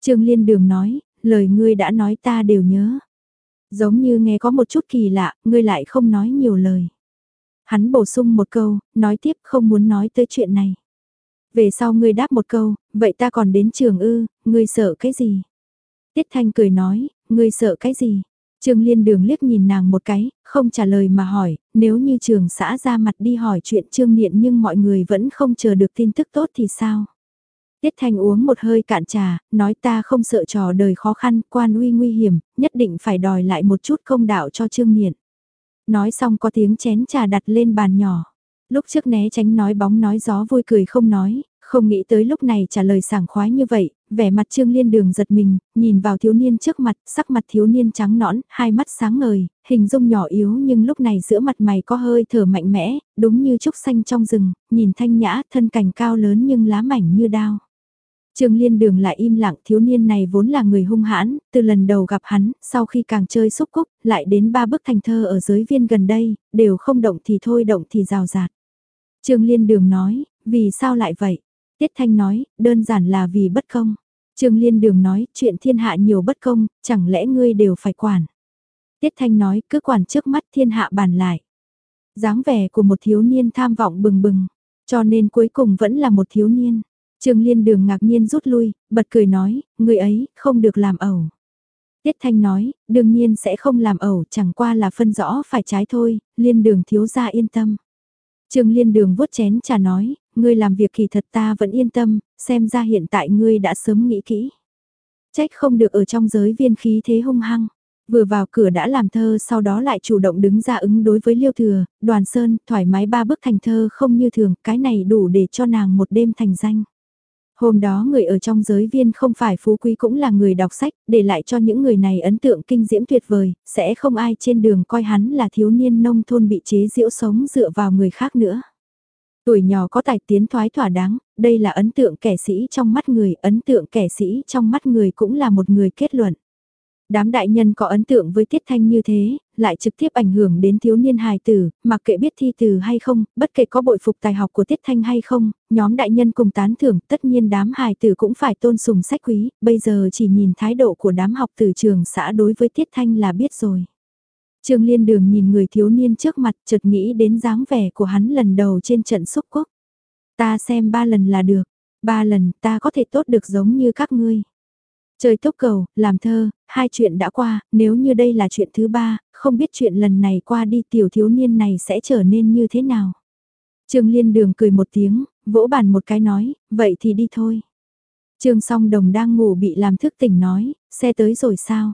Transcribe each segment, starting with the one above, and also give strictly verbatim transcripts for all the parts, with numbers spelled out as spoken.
Trương Liên Đường nói, lời ngươi đã nói ta đều nhớ. Giống như nghe có một chút kỳ lạ, ngươi lại không nói nhiều lời. Hắn bổ sung một câu, nói tiếp không muốn nói tới chuyện này. Về sau ngươi đáp một câu, vậy ta còn đến trường ư, ngươi sợ cái gì? Tiết Thanh cười nói, ngươi sợ cái gì? Trương Liên Đường liếc nhìn nàng một cái, không trả lời mà hỏi, nếu như trường xã ra mặt đi hỏi chuyện Trương Niệm nhưng mọi người vẫn không chờ được tin tức tốt thì sao? Tiết Thanh uống một hơi cạn trà, nói ta không sợ trò đời khó khăn, quan uy nguy hiểm, nhất định phải đòi lại một chút công đạo cho Trương Niệm. Nói xong có tiếng chén trà đặt lên bàn nhỏ. Lúc trước né tránh nói bóng nói gió vui cười không nói, không nghĩ tới lúc này trả lời sảng khoái như vậy, vẻ mặt Trương Liên Đường giật mình, nhìn vào thiếu niên trước mặt, sắc mặt thiếu niên trắng nõn, hai mắt sáng ngời, hình dung nhỏ yếu nhưng lúc này giữa mặt mày có hơi thở mạnh mẽ, đúng như trúc xanh trong rừng, nhìn thanh nhã, thân cành cao lớn nhưng lá mảnh như đao. Trương Liên Đường lại im lặng, thiếu niên này vốn là người hung hãn, từ lần đầu gặp hắn, sau khi càng chơi xúc cúc, lại đến ba bức thành thơ ở giới viên gần đây, đều không động thì thôi động thì rào rạt. Trương Liên Đường nói, vì sao lại vậy? Tiết Thanh nói, đơn giản là vì bất công. Trương Liên Đường nói, chuyện thiên hạ nhiều bất công, chẳng lẽ ngươi đều phải quản? Tiết Thanh nói, cứ quản trước mắt thiên hạ bàn lại. Dáng vẻ của một thiếu niên tham vọng bừng bừng, cho nên cuối cùng vẫn là một thiếu niên. Trương Liên Đường ngạc nhiên rút lui, bật cười nói, người ấy không được làm ẩu. Tiết Thanh nói, đương nhiên sẽ không làm ẩu, chẳng qua là phân rõ phải trái thôi, Liên Đường thiếu gia yên tâm. Trương Liên Đường vuốt chén trà nói, ngươi làm việc kỳ thật ta vẫn yên tâm, xem ra hiện tại ngươi đã sớm nghĩ kỹ. Trách không được ở trong giới viên khí thế hung hăng. Vừa vào cửa đã làm thơ sau đó lại chủ động đứng ra ứng đối với Liêu Thừa, Đoàn Sơn, thoải mái ba bức thành thơ không như thường, cái này đủ để cho nàng một đêm thành danh. Hôm đó người ở trong giới viên không phải phú quý cũng là người đọc sách, để lại cho những người này ấn tượng kinh diễm tuyệt vời, sẽ không ai trên đường coi hắn là thiếu niên nông thôn bị chế giễu sống dựa vào người khác nữa. Tuổi nhỏ có tài tiến thoái thỏa đáng, đây là ấn tượng kẻ sĩ trong mắt người, ấn tượng kẻ sĩ trong mắt người cũng là một người kết luận. Đám đại nhân có ấn tượng với Tiết Thanh như thế, lại trực tiếp ảnh hưởng đến thiếu niên hài tử, mặc kệ biết thi từ hay không, bất kể có bội phục tài học của Tiết Thanh hay không, nhóm đại nhân cùng tán thưởng, tất nhiên đám hài tử cũng phải tôn sùng sách quý, bây giờ chỉ nhìn thái độ của đám học tử trường xã đối với Tiết Thanh là biết rồi. Trương Liên Đường nhìn người thiếu niên trước mặt, chợt nghĩ đến dáng vẻ của hắn lần đầu trên trận xúc cúc. Ta xem ba lần là được, ba lần ta có thể tốt được giống như các ngươi. Chơi tốc cầu, làm thơ, hai chuyện đã qua, nếu như đây là chuyện thứ ba, không biết chuyện lần này qua đi tiểu thiếu niên này sẽ trở nên như thế nào. Trương Liên Đường cười một tiếng, vỗ bàn một cái nói, vậy thì đi thôi. Trương Song Đồng đang ngủ bị làm thức tỉnh nói, xe tới rồi sao?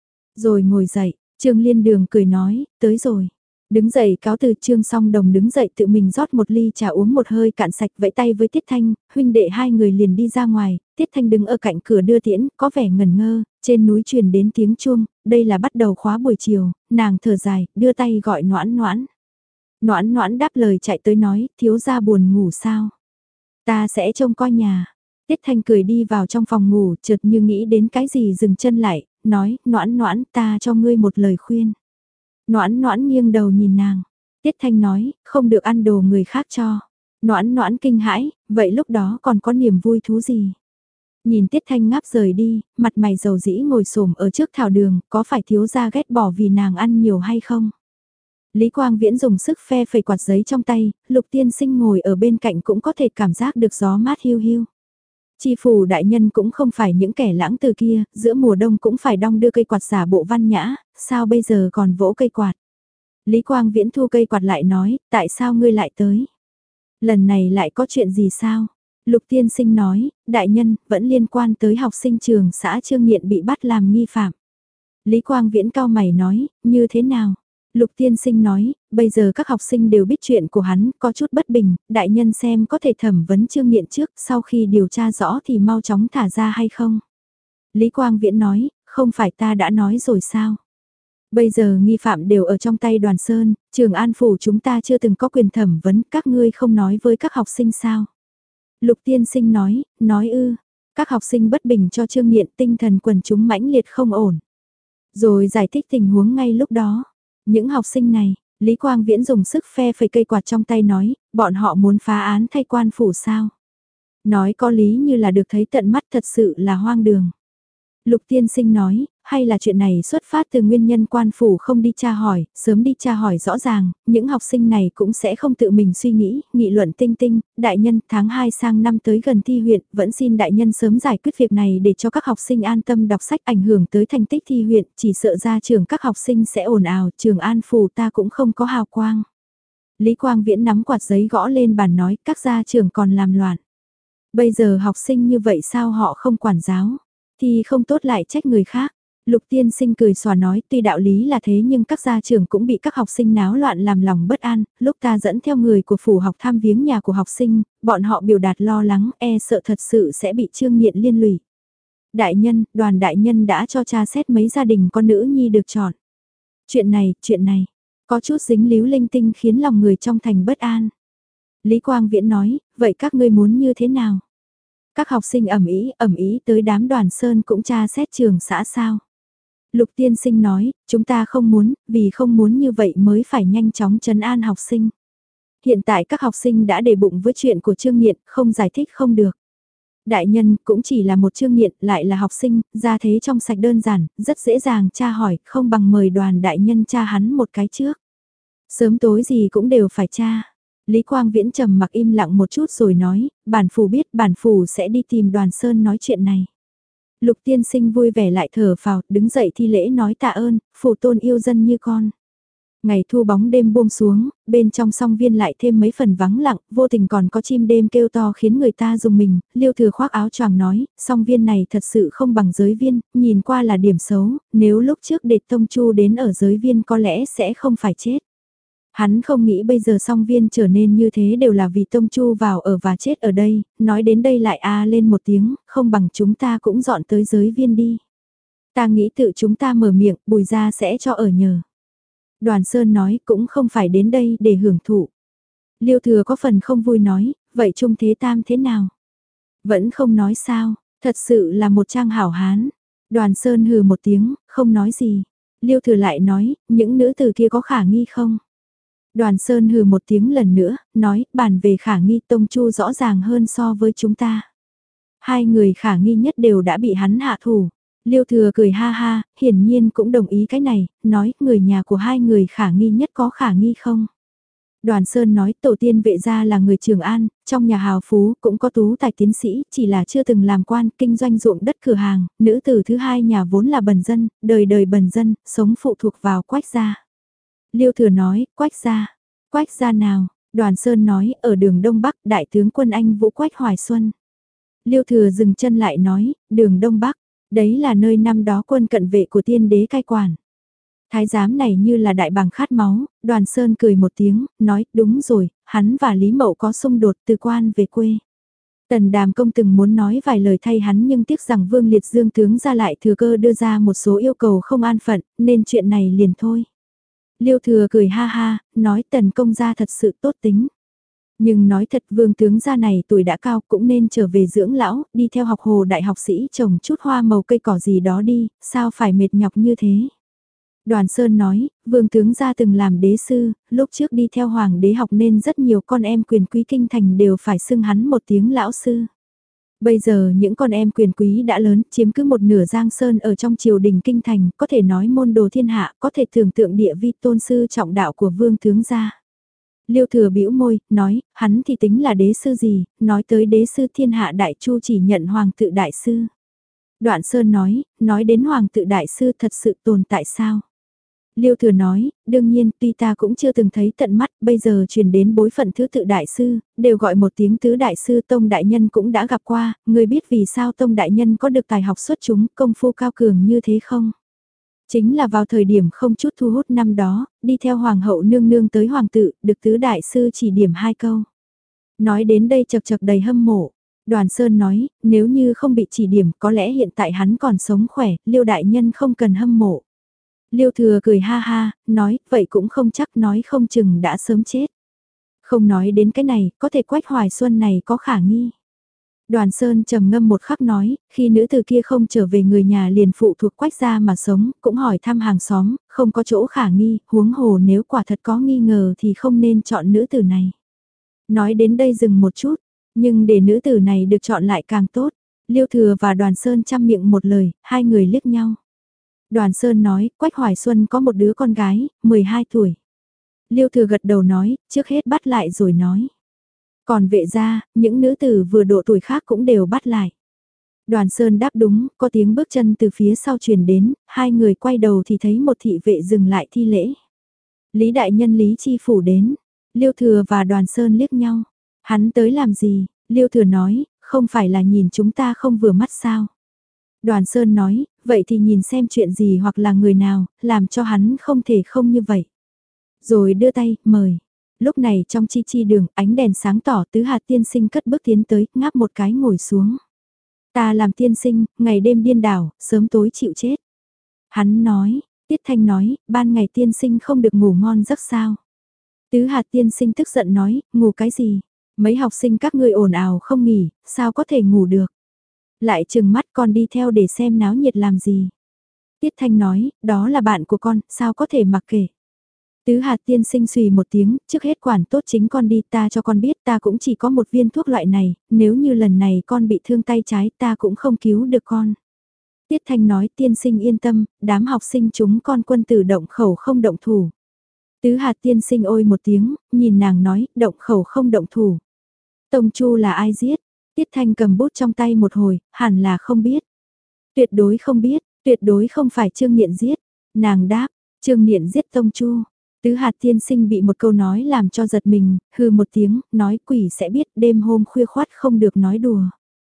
Rồi ngồi dậy, Trương Liên Đường cười nói, tới rồi. Đứng dậy cáo từ Trương Song Đồng đứng dậy tự mình rót một ly trà uống một hơi cạn sạch vẫy tay với Tiết Thanh, huynh đệ hai người liền đi ra ngoài, Tiết Thanh đứng ở cạnh cửa đưa tiễn, có vẻ ngẩn ngơ, trên núi truyền đến tiếng chuông, đây là bắt đầu khóa buổi chiều, nàng thở dài, đưa tay gọi Noãn Noãn. Noãn Noãn đáp lời chạy tới nói, thiếu gia buồn ngủ sao? Ta sẽ trông coi nhà. Tiết Thanh cười đi vào trong phòng ngủ, chợt như nghĩ đến cái gì dừng chân lại, nói, Noãn Noãn ta cho ngươi một lời khuyên. Noãn Noãn nghiêng đầu nhìn nàng. Tiết Thanh nói, không được ăn đồ người khác cho. Noãn Noãn kinh hãi, vậy lúc đó còn có niềm vui thú gì? Nhìn Tiết Thanh ngáp rời đi, mặt mày dầu dĩ ngồi xổm ở trước thảo đường, có phải thiếu gia ghét bỏ vì nàng ăn nhiều hay không? Lý Quang Viễn dùng sức phe phẩy quạt giấy trong tay, Lục Tiên Sinh ngồi ở bên cạnh cũng có thể cảm giác được gió mát hiu hiu. Chi phủ đại nhân cũng không phải những kẻ lãng từ kia, giữa mùa đông cũng phải đong đưa cây quạt giả bộ văn nhã, sao bây giờ còn vỗ cây quạt? Lý Quang Viễn thu cây quạt lại nói, tại sao ngươi lại tới? Lần này lại có chuyện gì sao? Lục Tiên Sinh nói, đại nhân, vẫn liên quan tới học sinh trường xã Trương Nghiện bị bắt làm nghi phạm. Lý Quang Viễn cao mày nói, như thế nào? Lục Tiên Sinh nói, bây giờ các học sinh đều biết chuyện của hắn, có chút bất bình, đại nhân xem có thể thẩm vấn Trương Nghiện trước, sau khi điều tra rõ thì mau chóng thả ra hay không? Lý Quang Viễn nói, không phải ta đã nói rồi sao? Bây giờ nghi phạm đều ở trong tay Đoàn Sơn, Trường An Phủ chúng ta chưa từng có quyền thẩm vấn, các ngươi không nói với các học sinh sao? Lục Tiên Sinh nói, nói ư, các học sinh bất bình cho Trương Nghiện tinh thần quần chúng mãnh liệt không ổn. Rồi giải thích tình huống ngay lúc đó. Những học sinh này, Lý Quang Viễn dùng sức phe phẩy cây quạt trong tay nói, bọn họ muốn phá án thay quan phủ sao? Nói có lý như là được thấy tận mắt thật sự là hoang đường. Lục tiên sinh nói, hay là chuyện này xuất phát từ nguyên nhân quan phủ không đi tra hỏi, sớm đi tra hỏi rõ ràng, những học sinh này cũng sẽ không tự mình suy nghĩ, nghị luận tinh tinh, đại nhân tháng hai sang năm tới gần thi huyện, vẫn xin đại nhân sớm giải quyết việc này để cho các học sinh an tâm đọc sách ảnh hưởng tới thành tích thi huyện, chỉ sợ ra trường các học sinh sẽ ồn ào, trường an phủ ta cũng không có hào quang. Lý Quang Viễn nắm quạt giấy gõ lên bàn nói, các gia trưởng còn làm loạn. Bây giờ học sinh như vậy sao họ không quản giáo, thì không tốt lại trách người khác. Lục tiên sinh cười xòa nói, tuy đạo lý là thế nhưng các gia trưởng cũng bị các học sinh náo loạn làm lòng bất an, lúc ta dẫn theo người của phủ học tham viếng nhà của học sinh, bọn họ biểu đạt lo lắng, e sợ thật sự sẽ bị Trương Nghiện liên lụy. Đại nhân, đoàn đại nhân đã cho tra xét mấy gia đình con nữ nhi được chọn. Chuyện này, chuyện này, có chút dính líu linh tinh khiến lòng người trong thành bất an. Lý Quang Viễn nói, vậy các ngươi muốn như thế nào? Các học sinh ẩm ý, ẩm ý tới đám đoàn sơn cũng tra xét trường xã sao? Lục tiên sinh nói, chúng ta không muốn, vì không muốn như vậy mới phải nhanh chóng trấn an học sinh. Hiện tại các học sinh đã để bụng với chuyện của Trương Nghiện, không giải thích không được. Đại nhân cũng chỉ là một Trương Nghiện, lại là học sinh, ra thế trong sạch đơn giản, rất dễ dàng tra hỏi, không bằng mời đoàn đại nhân tra hắn một cái trước. Sớm tối gì cũng đều phải tra. Lý Quang Viễn trầm mặc im lặng một chút rồi nói, bản phủ biết bản phủ sẽ đi tìm đoàn sơn nói chuyện này. Lục tiên sinh vui vẻ lại thở phào, đứng dậy thi lễ nói tạ ơn, phủ tôn yêu dân như con. Ngày thu bóng đêm buông xuống, bên trong song viên lại thêm mấy phần vắng lặng, vô tình còn có chim đêm kêu to khiến người ta dùng mình, Liêu Thừa khoác áo choàng nói, song viên này thật sự không bằng giới viên, nhìn qua là điểm xấu, nếu lúc trước đệt tông chu đến ở giới viên có lẽ sẽ không phải chết. Hắn không nghĩ bây giờ song viên trở nên như thế đều là vì Tông Chu vào ở và chết ở đây, nói đến đây lại a lên một tiếng, không bằng chúng ta cũng dọn tới giới viên đi. Ta nghĩ tự chúng ta mở miệng, Bùi gia sẽ cho ở nhờ. Đoàn Sơn nói cũng không phải đến đây để hưởng thụ. Liêu Thừa có phần không vui nói, vậy Trung Thế Tam thế nào? Vẫn không nói sao, thật sự là một trang hảo hán. Đoàn Sơn hừ một tiếng, không nói gì. Liêu Thừa lại nói, những nữ từ kia có khả nghi không? Đoàn Sơn hừ một tiếng lần nữa, nói, bàn về khả nghi Tông Chu rõ ràng hơn so với chúng ta. Hai người khả nghi nhất đều đã bị hắn hạ thủ. Liêu Thừa cười ha ha, hiển nhiên cũng đồng ý cái này, nói, người nhà của hai người khả nghi nhất có khả nghi không? Đoàn Sơn nói, tổ tiên vệ gia là người Trường An, trong nhà hào phú cũng có tú tài tiến sĩ, chỉ là chưa từng làm quan, kinh doanh ruộng đất cửa hàng, nữ tử thứ hai nhà vốn là bần dân, đời đời bần dân, sống phụ thuộc vào Quách gia. Liêu Thừa nói, Quách gia, Quách gia nào? Đoàn Sơn nói, ở đường Đông Bắc, đại tướng quân Anh Vũ Quách Hoài Xuân. Liêu Thừa dừng chân lại nói, đường Đông Bắc, đấy là nơi năm đó quân cận vệ của tiên đế cai quản. Thái giám này như là đại bàng khát máu, Đoàn Sơn cười một tiếng, nói, đúng rồi, hắn và Lý Mậu có xung đột từ quan về quê. Tần Đàm Công từng muốn nói vài lời thay hắn nhưng tiếc rằng Vương Liệt Dương tướng ra lại thừa cơ đưa ra một số yêu cầu không an phận, nên chuyện này liền thôi. Liêu Thừa cười ha ha, nói Tần công gia thật sự tốt tính. Nhưng nói thật Vương tướng gia này tuổi đã cao cũng nên trở về dưỡng lão, đi theo học hồ đại học sĩ trồng chút hoa màu cây cỏ gì đó đi, sao phải mệt nhọc như thế. Đoàn Sơn nói, Vương tướng gia từng làm đế sư, lúc trước đi theo hoàng đế học nên rất nhiều con em quyền quý kinh thành đều phải xưng hắn một tiếng lão sư. Bây giờ những con em quyền quý đã lớn, chiếm cứ một nửa giang sơn ở trong triều đình kinh thành, có thể nói môn đồ thiên hạ, có thể tưởng tượng địa vi tôn sư trọng đạo của vương tướng gia. Liêu Thừa bĩu môi, nói, hắn thì tính là đế sư gì, nói tới đế sư thiên hạ đại chu chỉ nhận hoàng tự đại sư. Đoạn Sơn nói, nói đến hoàng tự đại sư thật sự tồn tại sao? Liêu Thừa nói, đương nhiên, tuy ta cũng chưa từng thấy tận mắt, bây giờ truyền đến bối phận thứ tự đại sư, đều gọi một tiếng tứ đại sư Tông Đại Nhân cũng đã gặp qua, người biết vì sao Tông Đại Nhân có được tài học xuất chúng, công phu cao cường như thế không? Chính là vào thời điểm không chút thu hút năm đó, đi theo Hoàng hậu nương nương tới Hoàng tự, được tứ đại sư chỉ điểm hai câu. Nói đến đây chật chật đầy hâm mộ. Đoàn Sơn nói, nếu như không bị chỉ điểm có lẽ hiện tại hắn còn sống khỏe, Liêu Đại Nhân không cần hâm mộ. Liêu Thừa cười ha ha, nói, vậy cũng không chắc nói không chừng đã sớm chết. Không nói đến cái này, có thể Quách Hoài Xuân này có khả nghi. Đoàn Sơn trầm ngâm một khắc nói, khi nữ từ kia không trở về người nhà liền phụ thuộc Quách gia mà sống, cũng hỏi thăm hàng xóm, không có chỗ khả nghi, huống hồ nếu quả thật có nghi ngờ thì không nên chọn nữ tử này. Nói đến đây dừng một chút, nhưng để nữ tử này được chọn lại càng tốt. Liêu Thừa và Đoàn Sơn chăm miệng một lời, hai người liếc nhau. Đoàn Sơn nói, Quách Hoài Xuân có một đứa con gái, mười hai tuổi. Liêu Thừa gật đầu nói, trước hết bắt lại rồi nói. Còn vệ gia, những nữ tử vừa độ tuổi khác cũng đều bắt lại. Đoàn Sơn đáp đúng, có tiếng bước chân từ phía sau truyền đến, hai người quay đầu thì thấy một thị vệ dừng lại thi lễ. Lý đại nhân Lý Chi Phủ đến, Liêu Thừa và Đoàn Sơn liếc nhau. Hắn tới làm gì? Liêu Thừa nói, không phải là nhìn chúng ta không vừa mắt sao? Đoàn Sơn nói, vậy thì nhìn xem chuyện gì hoặc là người nào, làm cho hắn không thể không như vậy. Rồi đưa tay, mời. Lúc này trong chi chi đường, ánh đèn sáng tỏ, Tứ Hạt tiên sinh cất bước tiến tới, ngáp một cái ngồi xuống. Ta làm tiên sinh, ngày đêm điên đảo, sớm tối chịu chết. Hắn nói, Tiết Thanh nói, ban ngày tiên sinh không được ngủ ngon giấc sao. Tứ Hạt tiên sinh tức giận nói, ngủ cái gì? Mấy học sinh các ngươi ồn ào không nghỉ, sao có thể ngủ được? Lại chừng mắt con đi theo để xem náo nhiệt làm gì? Tiết Thanh nói, đó là bạn của con, sao có thể mặc kệ? Tứ Hạt tiên sinh xùy một tiếng, trước hết quản tốt chính con đi, ta cho con biết ta cũng chỉ có một viên thuốc loại này, nếu như lần này con bị thương tay trái ta cũng không cứu được con. Tiết Thanh nói tiên sinh yên tâm, đám học sinh chúng con quân tử động khẩu không động thủ. Tứ Hạt tiên sinh ôi một tiếng, nhìn nàng nói, động khẩu không động thủ. Tông Chu là ai giết? Tiết Thanh cầm bút trong tay một hồi, hẳn là không biết. Tuyệt đối không biết, tuyệt đối không phải Trương Niệm giết. Nàng đáp, Trương Niệm giết Tông Chu. Tứ Hạt tiên sinh bị một câu nói làm cho giật mình, hừ một tiếng, nói quỷ sẽ biết đêm hôm khuya khoát không được nói đùa.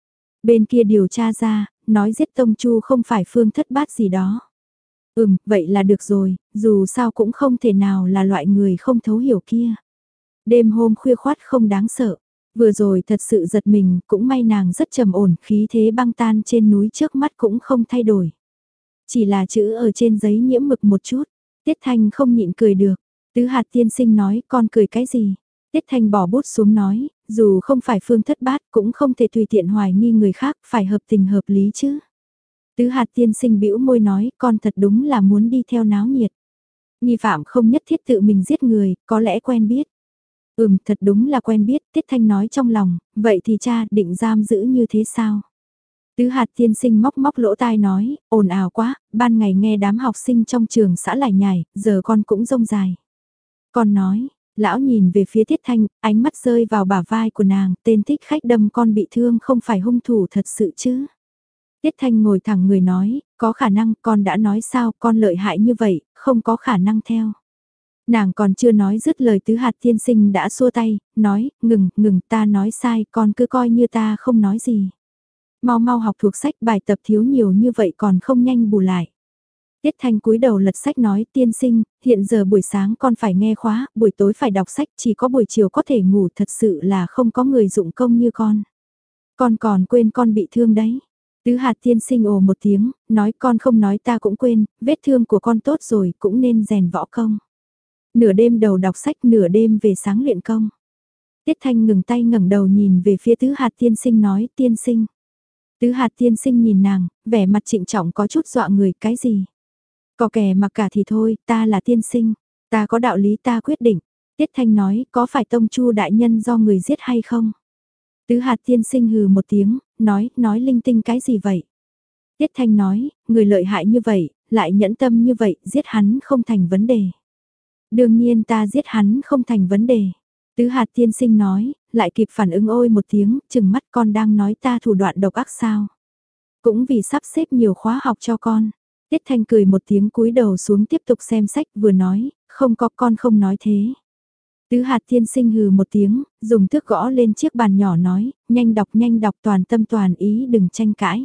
Bên kia điều tra ra, nói giết Tông Chu không phải phương thất bát gì đó. Ừm, vậy là được rồi, dù sao cũng không thể nào là loại người không thấu hiểu kia. Đêm hôm khuya khoát không đáng sợ. Vừa rồi thật sự giật mình, cũng may nàng rất trầm ổn, khí thế băng tan trên núi trước mắt cũng không thay đổi. Chỉ là chữ ở trên giấy nhiễm mực một chút, Tiết Thanh không nhịn cười được. Tứ Hạt tiên sinh nói, con cười cái gì? Tiết Thanh bỏ bút xuống nói, dù không phải phương thất bát cũng không thể tùy tiện hoài nghi người khác, phải hợp tình hợp lý chứ. Tứ Hạt tiên sinh bĩu môi nói, con thật đúng là muốn đi theo náo nhiệt. Nghi phạm không nhất thiết tự mình giết người, có lẽ quen biết. Ừm, thật đúng là quen biết, Tiết Thanh nói trong lòng, vậy thì cha định giam giữ như thế sao? Tứ Hạt tiên sinh móc móc lỗ tai nói, ồn ào quá, ban ngày nghe đám học sinh trong trường xã lải nhải, giờ con cũng rông dài. Con nói, lão nhìn về phía Tiết Thanh, ánh mắt rơi vào bả vai của nàng, tên thích khách đâm con bị thương không phải hung thủ thật sự chứ. Tiết Thanh ngồi thẳng người nói, có khả năng con đã nói sao con lợi hại như vậy, không có khả năng theo. Nàng còn chưa nói dứt lời Tứ Hạt tiên sinh đã xua tay, nói, ngừng, ngừng ta nói sai, con cứ coi như ta không nói gì. Mau mau học thuộc sách bài tập thiếu nhiều như vậy còn không nhanh bù lại. Tiết Thanh cúi đầu lật sách nói tiên sinh, hiện giờ buổi sáng con phải nghe khóa, buổi tối phải đọc sách, chỉ có buổi chiều có thể ngủ thật sự là không có người dụng công như con. Con còn quên con bị thương đấy. Tứ Hạt tiên sinh ồ một tiếng, nói con không nói ta cũng quên, vết thương của con tốt rồi cũng nên rèn võ công. Nửa đêm đầu đọc sách nửa đêm về sáng luyện công. Tiết Thanh ngừng tay ngẩng đầu nhìn về phía Tứ Hạt tiên sinh nói tiên sinh. Tứ Hạt tiên sinh nhìn nàng, vẻ mặt trịnh trọng có chút dọa người cái gì. Có kẻ mặc cả thì thôi, ta là tiên sinh, ta có đạo lý ta quyết định. Tiết Thanh nói, có phải Tông Chu đại nhân do người giết hay không? Tứ Hạt tiên sinh hừ một tiếng, nói, nói linh tinh cái gì vậy? Tiết Thanh nói, người lợi hại như vậy, lại nhẫn tâm như vậy, giết hắn không thành vấn đề. Đương nhiên ta giết hắn không thành vấn đề. Tứ Hạt tiên sinh nói, lại kịp phản ứng ôi một tiếng, chừng mắt con đang nói ta thủ đoạn độc ác sao. Cũng vì sắp xếp nhiều khóa học cho con. Tiết Thanh cười một tiếng cúi đầu xuống tiếp tục xem sách vừa nói, không có con không nói thế. Tứ Hạt tiên sinh hừ một tiếng, dùng thước gõ lên chiếc bàn nhỏ nói, nhanh đọc nhanh đọc toàn tâm toàn ý đừng tranh cãi.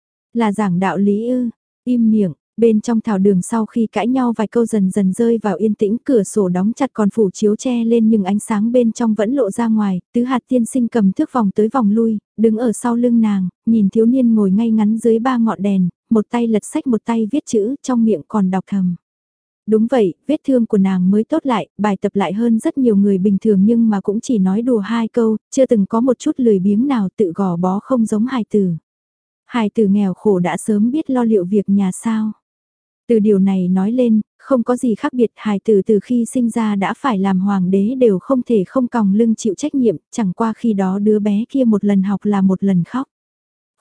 Là giảng đạo lý ư, im miệng. Bên trong thảo đường sau khi cãi nhau vài câu dần dần rơi vào yên tĩnh, cửa sổ đóng chặt còn phủ chiếu che lên nhưng ánh sáng bên trong vẫn lộ ra ngoài. Tứ Hạt tiên sinh cầm thước vòng tới vòng lui, đứng ở sau lưng nàng, nhìn thiếu niên ngồi ngay ngắn dưới ba ngọn đèn, một tay lật sách một tay viết chữ, trong miệng còn đọc thầm. Đúng vậy, vết thương của nàng mới tốt lại, bài tập lại hơn rất nhiều người bình thường nhưng mà cũng chỉ nói đùa hai câu, chưa từng có một chút lười biếng nào tự gò bó không giống hài tử. Hài tử nghèo khổ đã sớm biết lo liệu việc nhà sao. Từ điều này nói lên, không có gì khác biệt, hài tử từ khi sinh ra đã phải làm hoàng đế đều không thể không còng lưng chịu trách nhiệm, chẳng qua khi đó đứa bé kia một lần học là một lần khóc.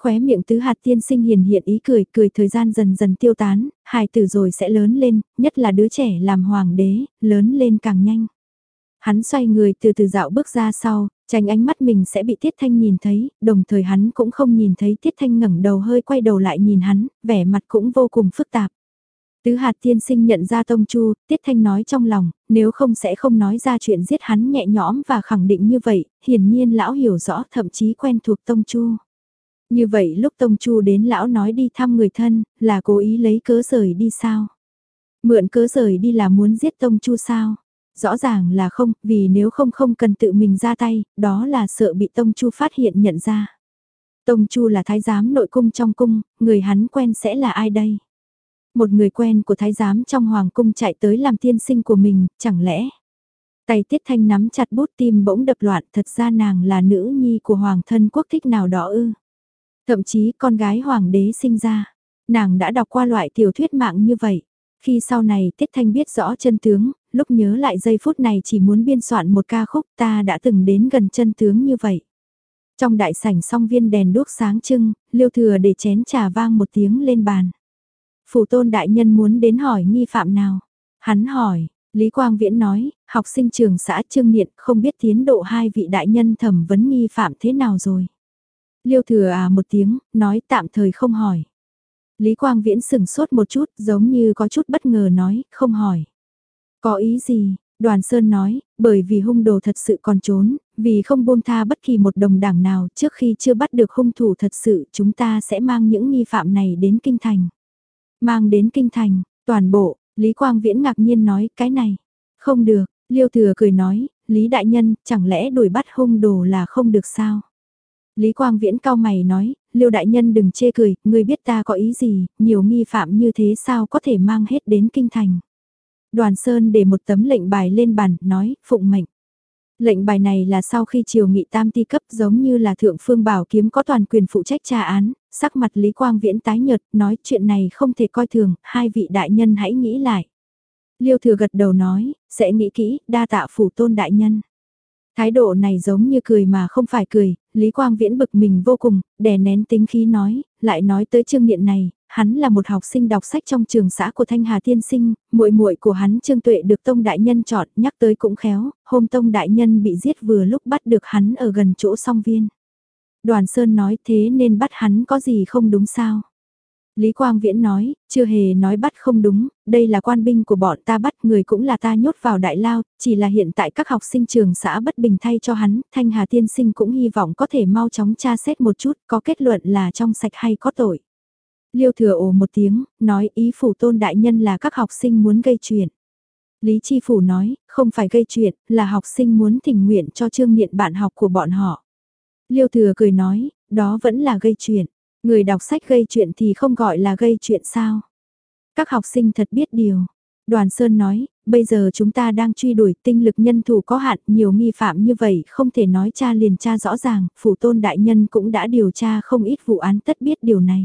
Khóe miệng tứ hạt tiên sinh hiền hiện ý cười, cười thời gian dần dần tiêu tán, hài tử rồi sẽ lớn lên, nhất là đứa trẻ làm hoàng đế, lớn lên càng nhanh. Hắn xoay người từ từ dạo bước ra sau, tránh ánh mắt mình sẽ bị Tiết Thanh nhìn thấy, đồng thời hắn cũng không nhìn thấy Tiết Thanh ngẩng đầu hơi quay đầu lại nhìn hắn, vẻ mặt cũng vô cùng phức tạp. Tứ hạt tiên sinh nhận ra Tông Chu, Tiết Thanh nói trong lòng, nếu không sẽ không nói ra chuyện giết hắn nhẹ nhõm và khẳng định như vậy, hiển nhiên lão hiểu rõ thậm chí quen thuộc Tông Chu. Như vậy lúc Tông Chu đến lão nói đi thăm người thân, là cố ý lấy cớ rời đi sao? Mượn cớ rời đi là muốn giết Tông Chu sao? Rõ ràng là không, vì nếu không không cần tự mình ra tay, đó là sợ bị Tông Chu phát hiện nhận ra. Tông Chu là thái giám nội cung trong cung, người hắn quen sẽ là ai đây? Một người quen của thái giám trong hoàng cung chạy tới làm tiên sinh của mình, chẳng lẽ? Tay Tiết Thanh nắm chặt bút tim bỗng đập loạn, thật ra nàng là nữ nhi của hoàng thân quốc thích nào đó ư? Thậm chí con gái hoàng đế sinh ra, nàng đã đọc qua loại tiểu thuyết mạng như vậy. Khi sau này Tiết Thanh biết rõ chân tướng, lúc nhớ lại giây phút này chỉ muốn biên soạn một ca khúc ta đã từng đến gần chân tướng như vậy. Trong đại sảnh song viên đèn đuốc sáng trưng, Liêu Thừa để chén trà vang một tiếng lên bàn. Phủ tôn đại nhân muốn đến hỏi nghi phạm nào? Hắn hỏi, Lý Quang Viễn nói, học sinh trường xã Trương Niệm không biết tiến độ hai vị đại nhân thẩm vấn nghi phạm thế nào rồi. Liêu Thừa à một tiếng, nói tạm thời không hỏi. Lý Quang Viễn sừng sốt một chút, giống như có chút bất ngờ nói, không hỏi. Có ý gì? Đoàn Sơn nói, bởi vì hung đồ thật sự còn trốn, vì không buông tha bất kỳ một đồng đảng nào trước khi chưa bắt được hung thủ thật sự chúng ta sẽ mang những nghi phạm này đến Kinh Thành. Mang đến Kinh Thành, toàn bộ, Lý Quang Viễn ngạc nhiên nói, cái này, không được, Liêu Thừa cười nói, Lý Đại Nhân, chẳng lẽ đuổi bắt hung đồ là không được sao? Lý Quang Viễn cau mày nói, Liêu Đại Nhân đừng chê cười, ngươi biết ta có ý gì, nhiều nghi phạm như thế sao có thể mang hết đến Kinh Thành. Đoàn Sơn để một tấm lệnh bài lên bàn, nói, phụng mệnh. Lệnh bài này là sau khi triều nghị tam ti cấp giống như là Thượng Phương Bảo Kiếm có toàn quyền phụ trách tra án, sắc mặt Lý Quang Viễn tái nhợt, nói chuyện này không thể coi thường, hai vị đại nhân hãy nghĩ lại. Liêu Thừa gật đầu nói, sẽ nghĩ kỹ, đa tạ phủ tôn đại nhân. Thái độ này giống như cười mà không phải cười, Lý Quang Viễn bực mình vô cùng, đè nén tính khí nói, lại nói tới Trương Niệm này, hắn là một học sinh đọc sách trong trường xã của Thanh Hà tiên sinh, muội muội của hắn Trương Tuệ được Tông đại nhân chọn, nhắc tới cũng khéo, hôm Tông đại nhân bị giết vừa lúc bắt được hắn ở gần chỗ Song Viên. Đoàn Sơn nói thế nên bắt hắn có gì không đúng sao? Lý Quang Viễn nói, chưa hề nói bắt không đúng, đây là quan binh của bọn ta bắt, người cũng là ta nhốt vào đại lao, chỉ là hiện tại các học sinh trường xã bất bình thay cho hắn, Thanh Hà tiên sinh cũng hy vọng có thể mau chóng tra xét một chút, có kết luận là trong sạch hay có tội. Liêu Thừa ồ một tiếng, nói ý phủ tôn đại nhân là các học sinh muốn gây chuyện. Lý Chi Phủ nói, không phải gây chuyện, là học sinh muốn thỉnh nguyện cho Trương Niệm bạn học của bọn họ. Liêu Thừa cười nói, đó vẫn là gây chuyện. Người đọc sách gây chuyện thì không gọi là gây chuyện sao? Các học sinh thật biết điều. Đoàn Sơn nói, bây giờ chúng ta đang truy đuổi tinh lực nhân thủ có hạn, nhiều nghi phạm như vậy không thể nói tra liền tra rõ ràng, phủ tôn đại nhân cũng đã điều tra không ít vụ án tất biết điều này.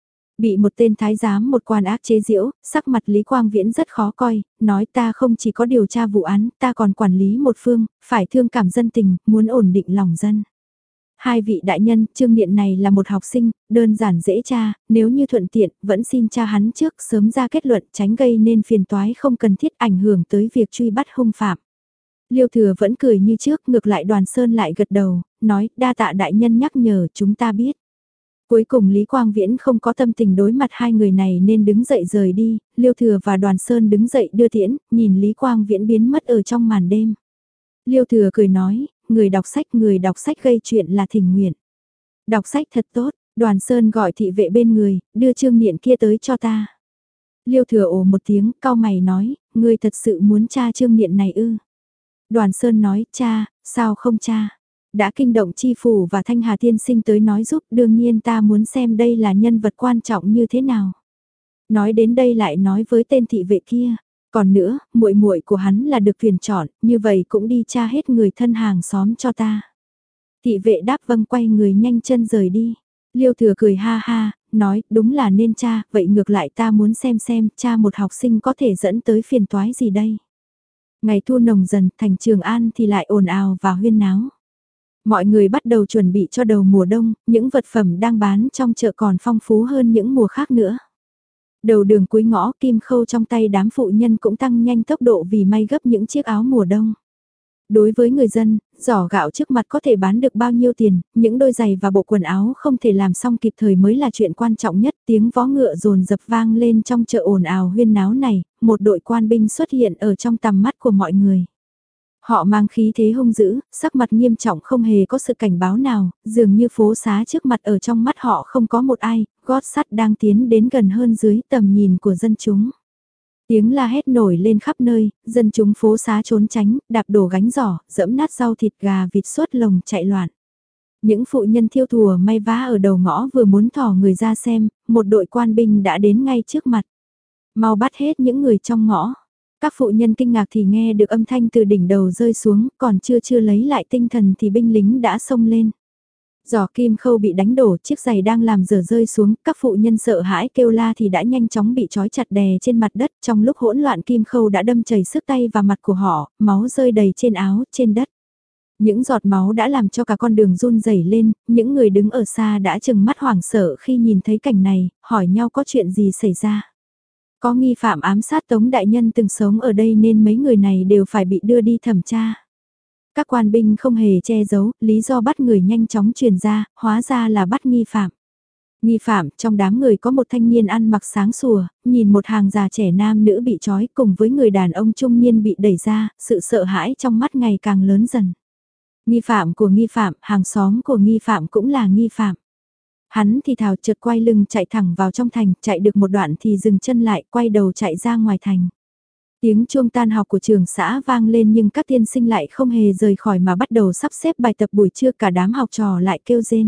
Bị một tên thái giám một quan ác chế giễu, sắc mặt Lý Quang Viễn rất khó coi, nói ta không chỉ có điều tra vụ án, ta còn quản lý một phương, phải thương cảm dân tình, muốn ổn định lòng dân. Hai vị đại nhân, Trương Niệm này là một học sinh, đơn giản dễ tra, nếu như thuận tiện, vẫn xin cha hắn trước sớm ra kết luận tránh gây nên phiền toái không cần thiết ảnh hưởng tới việc truy bắt hung phạm. Liêu Thừa vẫn cười như trước, ngược lại Đoàn Sơn lại gật đầu, nói đa tạ đại nhân nhắc nhở chúng ta biết. Cuối cùng Lý Quang Viễn không có tâm tình đối mặt hai người này nên đứng dậy rời đi, Liêu Thừa và Đoàn Sơn đứng dậy đưa tiễn, nhìn Lý Quang Viễn biến mất ở trong màn đêm. Liêu Thừa cười nói, người đọc sách người đọc sách gây chuyện là thỉnh nguyện. Đọc sách thật tốt, Đoàn Sơn gọi thị vệ bên người, đưa Trương Niệm kia tới cho ta. Liêu Thừa ồ một tiếng, cau mày nói, ngươi thật sự muốn tra Trương Niệm này ư? Đoàn Sơn nói, cha, sao không cha? Đã kinh động chi phủ và Thanh Hà tiên sinh tới nói giúp, đương nhiên ta muốn xem đây là nhân vật quan trọng như thế nào. Nói đến đây lại nói với tên thị vệ kia, còn nữa, muội muội của hắn là được tuyển chọn, như vậy cũng đi tra hết người thân hàng xóm cho ta. Thị vệ đáp vâng, quay người nhanh chân rời đi. Liêu Thừa cười ha ha, nói đúng là nên tra, vậy ngược lại ta muốn xem xem cha một học sinh có thể dẫn tới phiền toái gì đây. Ngày thu nồng dần, thành Trường An thì lại ồn ào và huyên náo. Mọi người bắt đầu chuẩn bị cho đầu mùa đông, những vật phẩm đang bán trong chợ còn phong phú hơn những mùa khác nữa. Đầu đường cuối ngõ, kim khâu trong tay đám phụ nhân cũng tăng nhanh tốc độ vì may gấp những chiếc áo mùa đông. Đối với người dân, giỏ gạo trước mặt có thể bán được bao nhiêu tiền, những đôi giày và bộ quần áo không thể làm xong kịp thời mới là chuyện quan trọng nhất. Tiếng vó ngựa rồn dập vang lên trong chợ ồn ào huyên náo này, một đội quan binh xuất hiện ở trong tầm mắt của mọi người. Họ mang khí thế hung dữ, sắc mặt nghiêm trọng không hề có sự cảnh báo nào, dường như phố xá trước mặt ở trong mắt họ không có một ai, gót sắt đang tiến đến gần hơn dưới tầm nhìn của dân chúng. Tiếng la hét nổi lên khắp nơi, dân chúng phố xá trốn tránh, đạp đổ gánh giỏ, dẫm nát rau thịt gà vịt suốt lồng chạy loạn. Những phụ nhân thiêu thùa may vá ở đầu ngõ vừa muốn thò người ra xem, một đội quan binh đã đến ngay trước mặt. Mau bắt hết những người trong ngõ. Các phụ nhân kinh ngạc thì nghe được âm thanh từ đỉnh đầu rơi xuống, còn chưa chưa lấy lại tinh thần thì binh lính đã xông lên. Giỏ kim khâu bị đánh đổ, chiếc giày đang làm dở rơi xuống, các phụ nhân sợ hãi kêu la thì đã nhanh chóng bị trói chặt đè trên mặt đất, trong lúc hỗn loạn kim khâu đã đâm chảy sức tay vào mặt của họ, máu rơi đầy trên áo, trên đất. Những giọt máu đã làm cho cả con đường run rẩy lên, những người đứng ở xa đã chừng mắt hoảng sợ khi nhìn thấy cảnh này, hỏi nhau có chuyện gì xảy ra. Có nghi phạm ám sát Tống Đại Nhân từng sống ở đây nên mấy người này đều phải bị đưa đi thẩm tra. Các quan binh không hề che giấu, lý do bắt người nhanh chóng truyền ra, hóa ra là bắt nghi phạm. Nghi phạm, trong đám người có một thanh niên ăn mặc sáng sủa, nhìn một hàng già trẻ nam nữ bị trói cùng với người đàn ông trung niên bị đẩy ra, sự sợ hãi trong mắt ngày càng lớn dần. Nghi phạm của nghi phạm, hàng xóm của nghi phạm cũng là nghi phạm. Hắn thì thào chợt quay lưng chạy thẳng vào trong thành, chạy được một đoạn thì dừng chân lại, quay đầu chạy ra ngoài thành. Tiếng chuông tan học của trường xã vang lên nhưng các tiên sinh lại không hề rời khỏi mà bắt đầu sắp xếp bài tập buổi trưa, cả đám học trò lại kêu rên.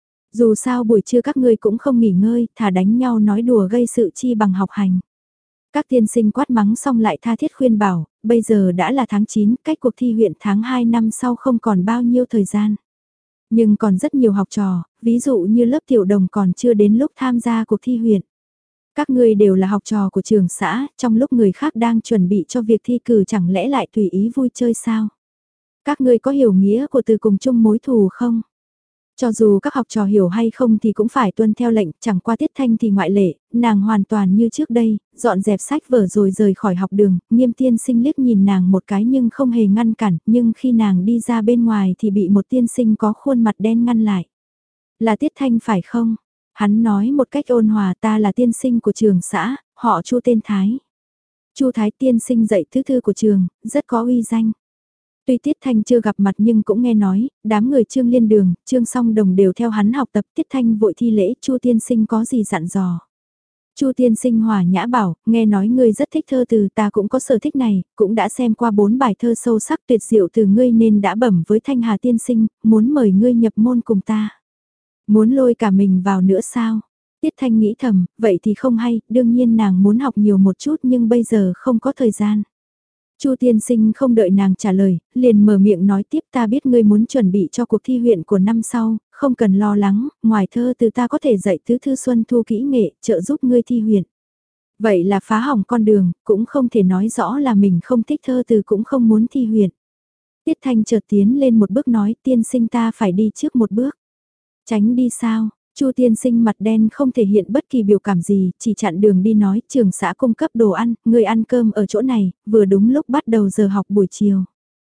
Dù sao buổi trưa các ngươi cũng không nghỉ ngơi, thà đánh nhau nói đùa gây sự chi bằng học hành. Các tiên sinh quát mắng xong lại tha thiết khuyên bảo, bây giờ đã là tháng chín, cách cuộc thi huyện tháng hai năm sau không còn bao nhiêu thời gian. Nhưng còn rất nhiều học trò, ví dụ như lớp tiểu đồng còn chưa đến lúc tham gia cuộc thi huyện. Các ngươi đều là học trò của trường xã, trong lúc người khác đang chuẩn bị cho việc thi cử chẳng lẽ lại tùy ý vui chơi sao? Các ngươi có hiểu nghĩa của từ cùng chung mối thù không? Cho dù các học trò hiểu hay không thì cũng phải tuân theo lệnh, chẳng qua Tiết Thanh thì ngoại lệ, nàng hoàn toàn như trước đây, dọn dẹp sách vở rồi rời khỏi học đường, Nghiêm tiên sinh liếc nhìn nàng một cái nhưng không hề ngăn cản, nhưng khi nàng đi ra bên ngoài thì bị một tiên sinh có khuôn mặt đen ngăn lại. Là Tiết Thanh phải không? Hắn nói một cách ôn hòa, ta là tiên sinh của trường xã, họ Chu tên Thái. Chu Thái tiên sinh dạy thứ thư của trường, rất có uy danh. Tuy Tiết Thanh chưa gặp mặt nhưng cũng nghe nói, đám người Trương Liên Đường, Trương Song Đồng đều theo hắn học tập. Tiết Thanh vội thi lễ, Chu tiên sinh có gì dặn dò. Chu tiên sinh hòa nhã bảo, nghe nói ngươi rất thích thơ từ, ta cũng có sở thích này, cũng đã xem qua bốn bài thơ sâu sắc tuyệt diệu từ ngươi nên đã bẩm với Thanh Hà tiên sinh, muốn mời ngươi nhập môn cùng ta. Muốn lôi cả mình vào nữa sao? Tiết Thanh nghĩ thầm, vậy thì không hay, đương nhiên nàng muốn học nhiều một chút nhưng bây giờ không có thời gian. Chu tiên sinh không đợi nàng trả lời, liền mở miệng nói tiếp, ta biết ngươi muốn chuẩn bị cho cuộc thi huyện của năm sau, không cần lo lắng, ngoài thơ từ ta có thể dạy tứ thư xuân thu kỹ nghệ, trợ giúp ngươi thi huyện. Vậy là phá hỏng con đường, cũng không thể nói rõ là mình không thích thơ từ cũng không muốn thi huyện. Tiết Thanh chợt tiến lên một bước nói, tiên sinh ta phải đi trước một bước. Tránh đi sao? Chu tiên sinh mặt đen không thể hiện bất kỳ biểu cảm gì, chỉ chặn đường đi nói, trường xã cung cấp đồ ăn, người ăn cơm ở chỗ này, vừa đúng lúc bắt đầu giờ học buổi chiều.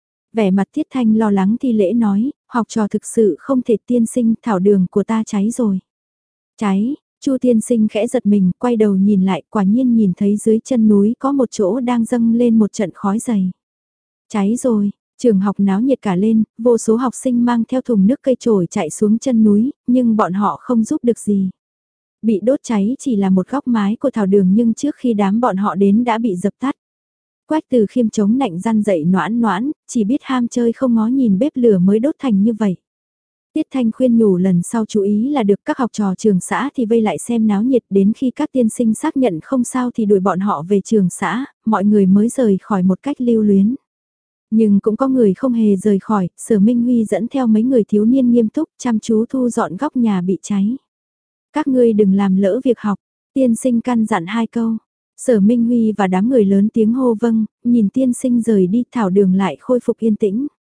Vẻ mặt Tiết Thanh lo lắng thi lễ nói, học trò thực sự không thể, tiên sinh, thảo đường của ta cháy rồi. Cháy, Chu tiên sinh khẽ giật mình, quay đầu nhìn lại, quả nhiên nhìn thấy dưới chân núi có một chỗ đang dâng lên một trận khói dày. Cháy rồi. Trường học náo nhiệt cả lên, vô số học sinh mang theo thùng nước cây trổi chạy xuống chân núi, nhưng bọn họ không giúp được gì. Bị đốt cháy chỉ là một góc mái của thảo đường nhưng trước khi đám bọn họ đến đã bị dập tắt. Quách Từ Khiêm chống nạnh răn dậy noãn noãn, chỉ biết ham chơi không ngó nhìn bếp lửa mới đốt thành như vậy. Tiết Thanh khuyên nhủ lần sau chú ý là được, các học trò trường xã thì vây lại xem náo nhiệt, đến khi các tiên sinh xác nhận không sao thì đuổi bọn họ về trường xã, mọi người mới rời khỏi một cách lưu luyến. Nhưng cũng có người không hề rời khỏi, Sở Minh Huy dẫn theo mấy người thiếu niên nghiêm túc chăm chú thu dọn góc nhà bị cháy. Các ngươi đừng làm lỡ việc học, tiên sinh căn dặn hai câu. Sở Minh Huy và đám người lớn tiếng hô vâng, nhìn tiên sinh rời đi, thảo đường lại khôi phục yên tĩnh.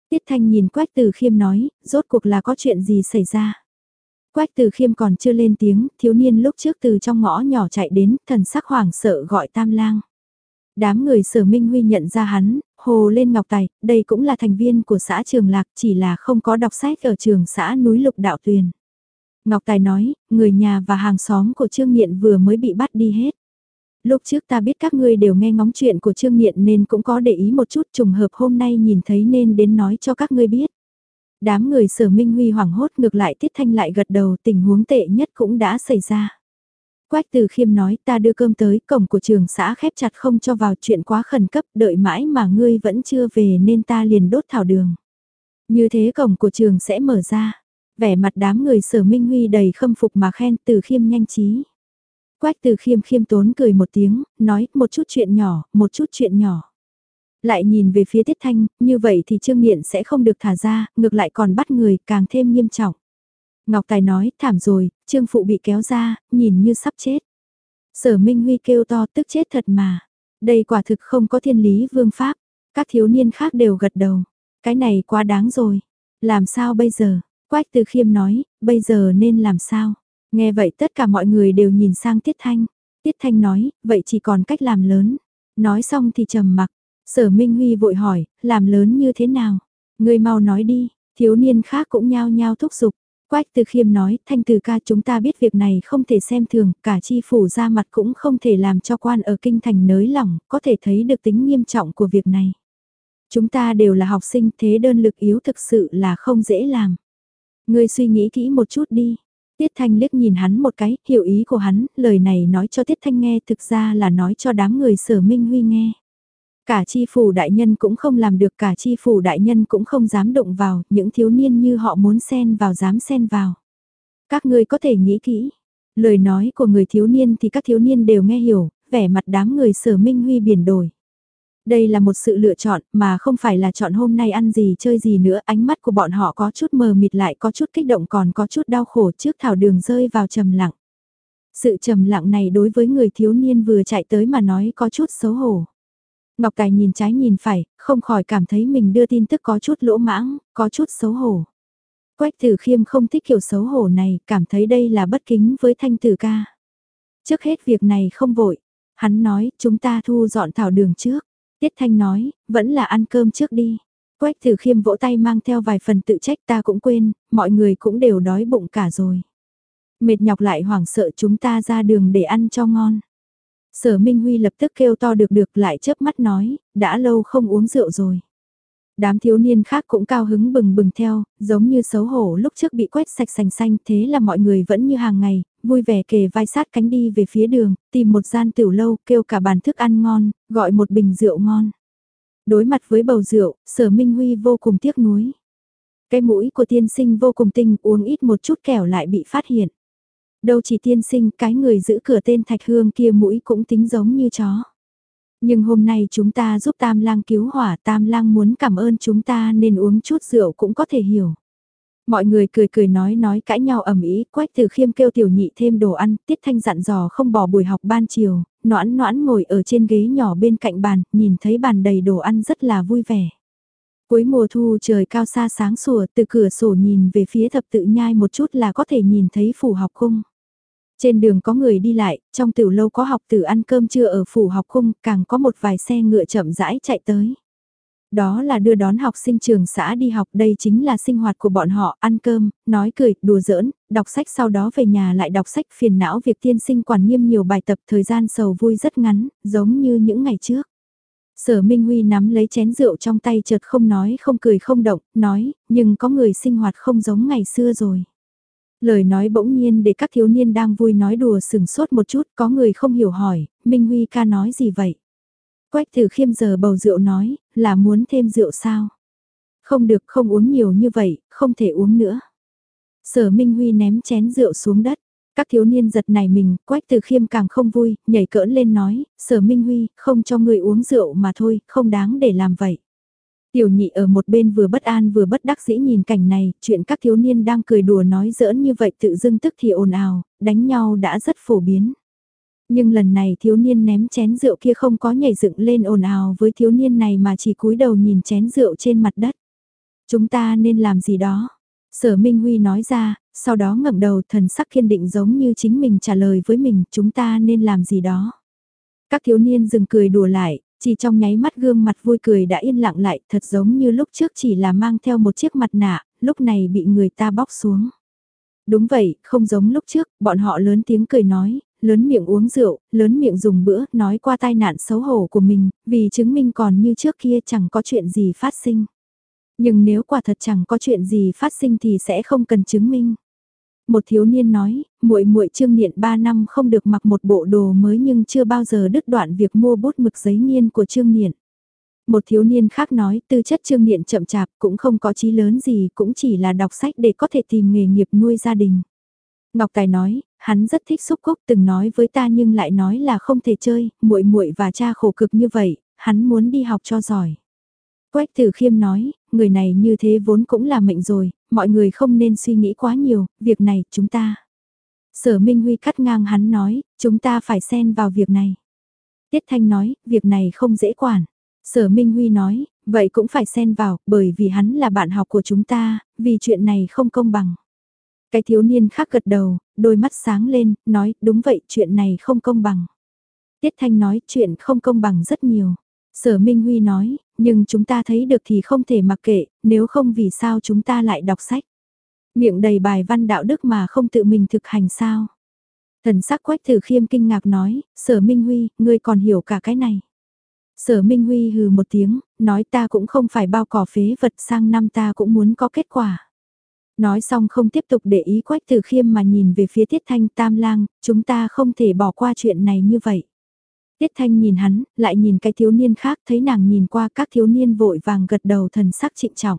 Tiết Thanh nhìn Quách Từ Khiêm nói, rốt cuộc là có chuyện gì xảy ra. Quách Từ Khiêm còn chưa lên tiếng, thiếu niên lúc trước từ trong ngõ nhỏ chạy đến, thần sắc hoảng sợ gọi Tam Lang. Đám người Sở Minh Huy nhận ra hắn, hồ lên Ngọc Tài, đây cũng là thành viên của xã Trường Lạc, chỉ là không có đọc sách ở trường xã núi Lục Đạo Tuyền. Ngọc Tài nói, người nhà và hàng xóm của Trương Nghiện vừa mới bị bắt đi hết. Lúc trước ta biết các ngươi đều nghe ngóng chuyện của Trương Nghiện nên cũng có để ý một chút, trùng hợp hôm nay nhìn thấy nên đến nói cho các ngươi biết. Đám người Sở Minh Huy hoảng hốt, ngược lại Tiết Thanh lại gật đầu, tình huống tệ nhất cũng đã xảy ra. Quách Từ Khiêm nói, ta đưa cơm tới, cổng của trường xã khép chặt không cho vào, chuyện quá khẩn cấp, đợi mãi mà ngươi vẫn chưa về nên ta liền đốt thảo đường. Như thế cổng của trường sẽ mở ra. Vẻ mặt đám người Sở Minh Huy đầy khâm phục mà khen Từ Khiêm nhanh trí. Quách Từ Khiêm khiêm tốn cười một tiếng, nói, một chút chuyện nhỏ, một chút chuyện nhỏ. Lại nhìn về phía Tiết Thanh, như vậy thì Trương Nghiện sẽ không được thả ra, ngược lại còn bắt người, càng thêm nghiêm trọng. Ngọc Tài nói, thảm rồi, Trương Phụ bị kéo ra, nhìn như sắp chết. Sở Minh Huy kêu to, tức chết thật mà. Đây quả thực không có thiên lý vương pháp. Các thiếu niên khác đều gật đầu. Cái này quá đáng rồi. Làm sao bây giờ? Quách Từ Khiêm nói, bây giờ nên làm sao? Nghe vậy tất cả mọi người đều nhìn sang Tiết Thanh. Tiết Thanh nói, vậy chỉ còn cách làm lớn. Nói xong thì trầm mặc. Sở Minh Huy vội hỏi, làm lớn như thế nào? Ngươi mau nói đi, thiếu niên khác cũng nhao nhao thúc giục. Quách Từ Khiêm nói, Thanh Từ ca, chúng ta biết việc này không thể xem thường, cả chi phủ ra mặt cũng không thể làm cho quan ở kinh thành nới lỏng, có thể thấy được tính nghiêm trọng của việc này. Chúng ta đều là học sinh, thế đơn lực yếu thực sự là không dễ làm. Ngươi suy nghĩ kỹ một chút đi. Tiết Thanh liếc nhìn hắn một cái, hiểu ý của hắn, lời này nói cho Tiết Thanh nghe, thực ra là nói cho đám người Sở Minh Huy nghe. Cả chi phủ đại nhân cũng không làm được, cả chi phủ đại nhân cũng không dám động vào, những thiếu niên như họ muốn xen vào dám xen vào. Các ngươi có thể nghĩ kỹ. Lời nói của người thiếu niên thì các thiếu niên đều nghe hiểu, vẻ mặt đám người Sở Minh Huy biển đổi. Đây là một sự lựa chọn mà không phải là chọn hôm nay ăn gì chơi gì nữa, ánh mắt của bọn họ có chút mờ mịt lại có chút kích động còn có chút đau khổ trước thảo đường rơi vào trầm lặng. Sự trầm lặng này đối với người thiếu niên vừa chạy tới mà nói có chút xấu hổ. Ngọc Tài nhìn trái nhìn phải, không khỏi cảm thấy mình đưa tin tức có chút lỗ mãng, có chút xấu hổ. Quách Từ Khiêm không thích kiểu xấu hổ này, cảm thấy đây là bất kính với Thanh Từ ca. Trước hết việc này không vội, hắn nói chúng ta thu dọn thảo đường trước. Tiết Thanh nói, vẫn là ăn cơm trước đi. Quách Từ Khiêm vỗ tay mang theo vài phần tự trách, ta cũng quên, mọi người cũng đều đói bụng cả rồi. Mệt nhọc lại hoảng sợ, chúng ta ra đường để ăn cho ngon. Sở Minh Huy lập tức kêu to được được, lại chớp mắt nói, đã lâu không uống rượu rồi. Đám thiếu niên khác cũng cao hứng bừng bừng theo, giống như xấu hổ lúc trước bị quét sạch sành xanh, thế là mọi người vẫn như hàng ngày, vui vẻ kề vai sát cánh đi về phía đường, tìm một gian tiểu lâu, kêu cả bàn thức ăn ngon, gọi một bình rượu ngon. Đối mặt với bầu rượu, Sở Minh Huy vô cùng tiếc nuối. Cái mũi của tiên sinh vô cùng tinh, uống ít một chút kẻo lại bị phát hiện. Đâu chỉ tiên sinh, cái người giữ cửa tên Thạch Hương kia mũi cũng tính giống như chó. Nhưng hôm nay chúng ta giúp Tam Lang cứu hỏa, Tam Lang muốn cảm ơn chúng ta nên uống chút rượu cũng có thể hiểu. Mọi người cười cười nói nói cãi nhau ầm ĩ, Quách Từ Khiêm kêu tiểu nhị thêm đồ ăn, Tiết Thanh dặn dò không bỏ buổi học ban chiều, noãn noãn ngồi ở trên ghế nhỏ bên cạnh bàn, nhìn thấy bàn đầy đồ ăn rất là vui vẻ. Cuối mùa thu trời cao xa sáng sủa, từ cửa sổ nhìn về phía thập tự nhai một chút là có thể nhìn thấy phủ học cung. Trên đường có người đi lại, trong tiểu lâu có học tử ăn cơm trưa ở phủ học cung, càng có một vài xe ngựa chậm rãi chạy tới. Đó là đưa đón học sinh trường xã đi học, đây chính là sinh hoạt của bọn họ, ăn cơm, nói cười, đùa giỡn, đọc sách sau đó về nhà lại đọc sách, phiền não việc tiên sinh quản nghiêm nhiều bài tập, thời gian sầu vui rất ngắn, giống như những ngày trước. Sở Minh Huy nắm lấy chén rượu trong tay chợt không nói không cười không động, nói, nhưng có người sinh hoạt không giống ngày xưa rồi. Lời nói bỗng nhiên để các thiếu niên đang vui nói đùa sừng sốt một chút, có người không hiểu hỏi, Minh Huy ca nói gì vậy? Quách Từ Khiêm giờ bầu rượu nói, là muốn thêm rượu sao? Không được, không uống nhiều như vậy, không thể uống nữa. Sở Minh Huy ném chén rượu xuống đất, các thiếu niên giật nảy mình, Quách Từ Khiêm càng không vui, nhảy cỡn lên nói, Sở Minh Huy, không cho người uống rượu mà thôi, không đáng để làm vậy. Tiểu nhị ở một bên vừa bất an vừa bất đắc dĩ nhìn cảnh này, chuyện các thiếu niên đang cười đùa nói giỡn như vậy tự dưng tức thì ồn ào, đánh nhau đã rất phổ biến. Nhưng lần này thiếu niên ném chén rượu kia không có nhảy dựng lên ồn ào với thiếu niên này mà chỉ cúi đầu nhìn chén rượu trên mặt đất. Chúng ta nên làm gì đó. Sở Minh Huy nói ra, sau đó ngẩng đầu thần sắc kiên định giống như chính mình trả lời với mình, chúng ta nên làm gì đó. Các thiếu niên dừng cười đùa lại, chỉ trong nháy mắt gương mặt vui cười đã yên lặng lại, thật giống như lúc trước chỉ là mang theo một chiếc mặt nạ, lúc này bị người ta bóc xuống. Đúng vậy, không giống lúc trước, bọn họ lớn tiếng cười nói, lớn miệng uống rượu, lớn miệng dùng bữa, nói qua tai nạn xấu hổ của mình, vì chứng minh còn như trước kia chẳng có chuyện gì phát sinh. Nhưng nếu quả thật chẳng có chuyện gì phát sinh thì sẽ không cần chứng minh. Một thiếu niên nói, muội muội Trương Niệm ba năm không được mặc một bộ đồ mới nhưng chưa bao giờ đứt đoạn việc mua bút mực giấy nghiên của Trương Niệm. Một thiếu niên khác nói, tư chất Trương Niệm chậm chạp cũng không có chí lớn gì, cũng chỉ là đọc sách để có thể tìm nghề nghiệp nuôi gia đình. Ngọc Tài nói, hắn rất thích xúc cúc, từng nói với ta nhưng lại nói là không thể chơi, muội muội và cha khổ cực như vậy, hắn muốn đi học cho giỏi. Quách Tử Khiêm nói, người này như thế vốn cũng là mệnh rồi, mọi người không nên suy nghĩ quá nhiều, việc này chúng ta. Sở Minh Huy cắt ngang hắn nói, chúng ta phải xen vào việc này. Tiết Thanh nói, việc này không dễ quản. Sở Minh Huy nói, vậy cũng phải xen vào, bởi vì hắn là bạn học của chúng ta, vì chuyện này không công bằng. Cái thiếu niên khác gật đầu, đôi mắt sáng lên, nói, đúng vậy, chuyện này không công bằng. Tiết Thanh nói, chuyện không công bằng rất nhiều. Sở Minh Huy nói, nhưng chúng ta thấy được thì không thể mặc kệ, nếu không vì sao chúng ta lại đọc sách. Miệng đầy bài văn đạo đức mà không tự mình thực hành sao. Thần sắc Quách Tử Khiêm kinh ngạc nói, Sở Minh Huy, ngươi còn hiểu cả cái này. Sở Minh Huy hừ một tiếng, nói ta cũng không phải bao cỏ phế vật, sang năm ta cũng muốn có kết quả. Nói xong không tiếp tục để ý Quách Tử Khiêm mà nhìn về phía Tiết Thanh, Tam Lang, chúng ta không thể bỏ qua chuyện này như vậy. Tiết Thanh nhìn hắn, lại nhìn cái thiếu niên khác, thấy nàng nhìn qua các thiếu niên vội vàng gật đầu thần sắc trịnh trọng.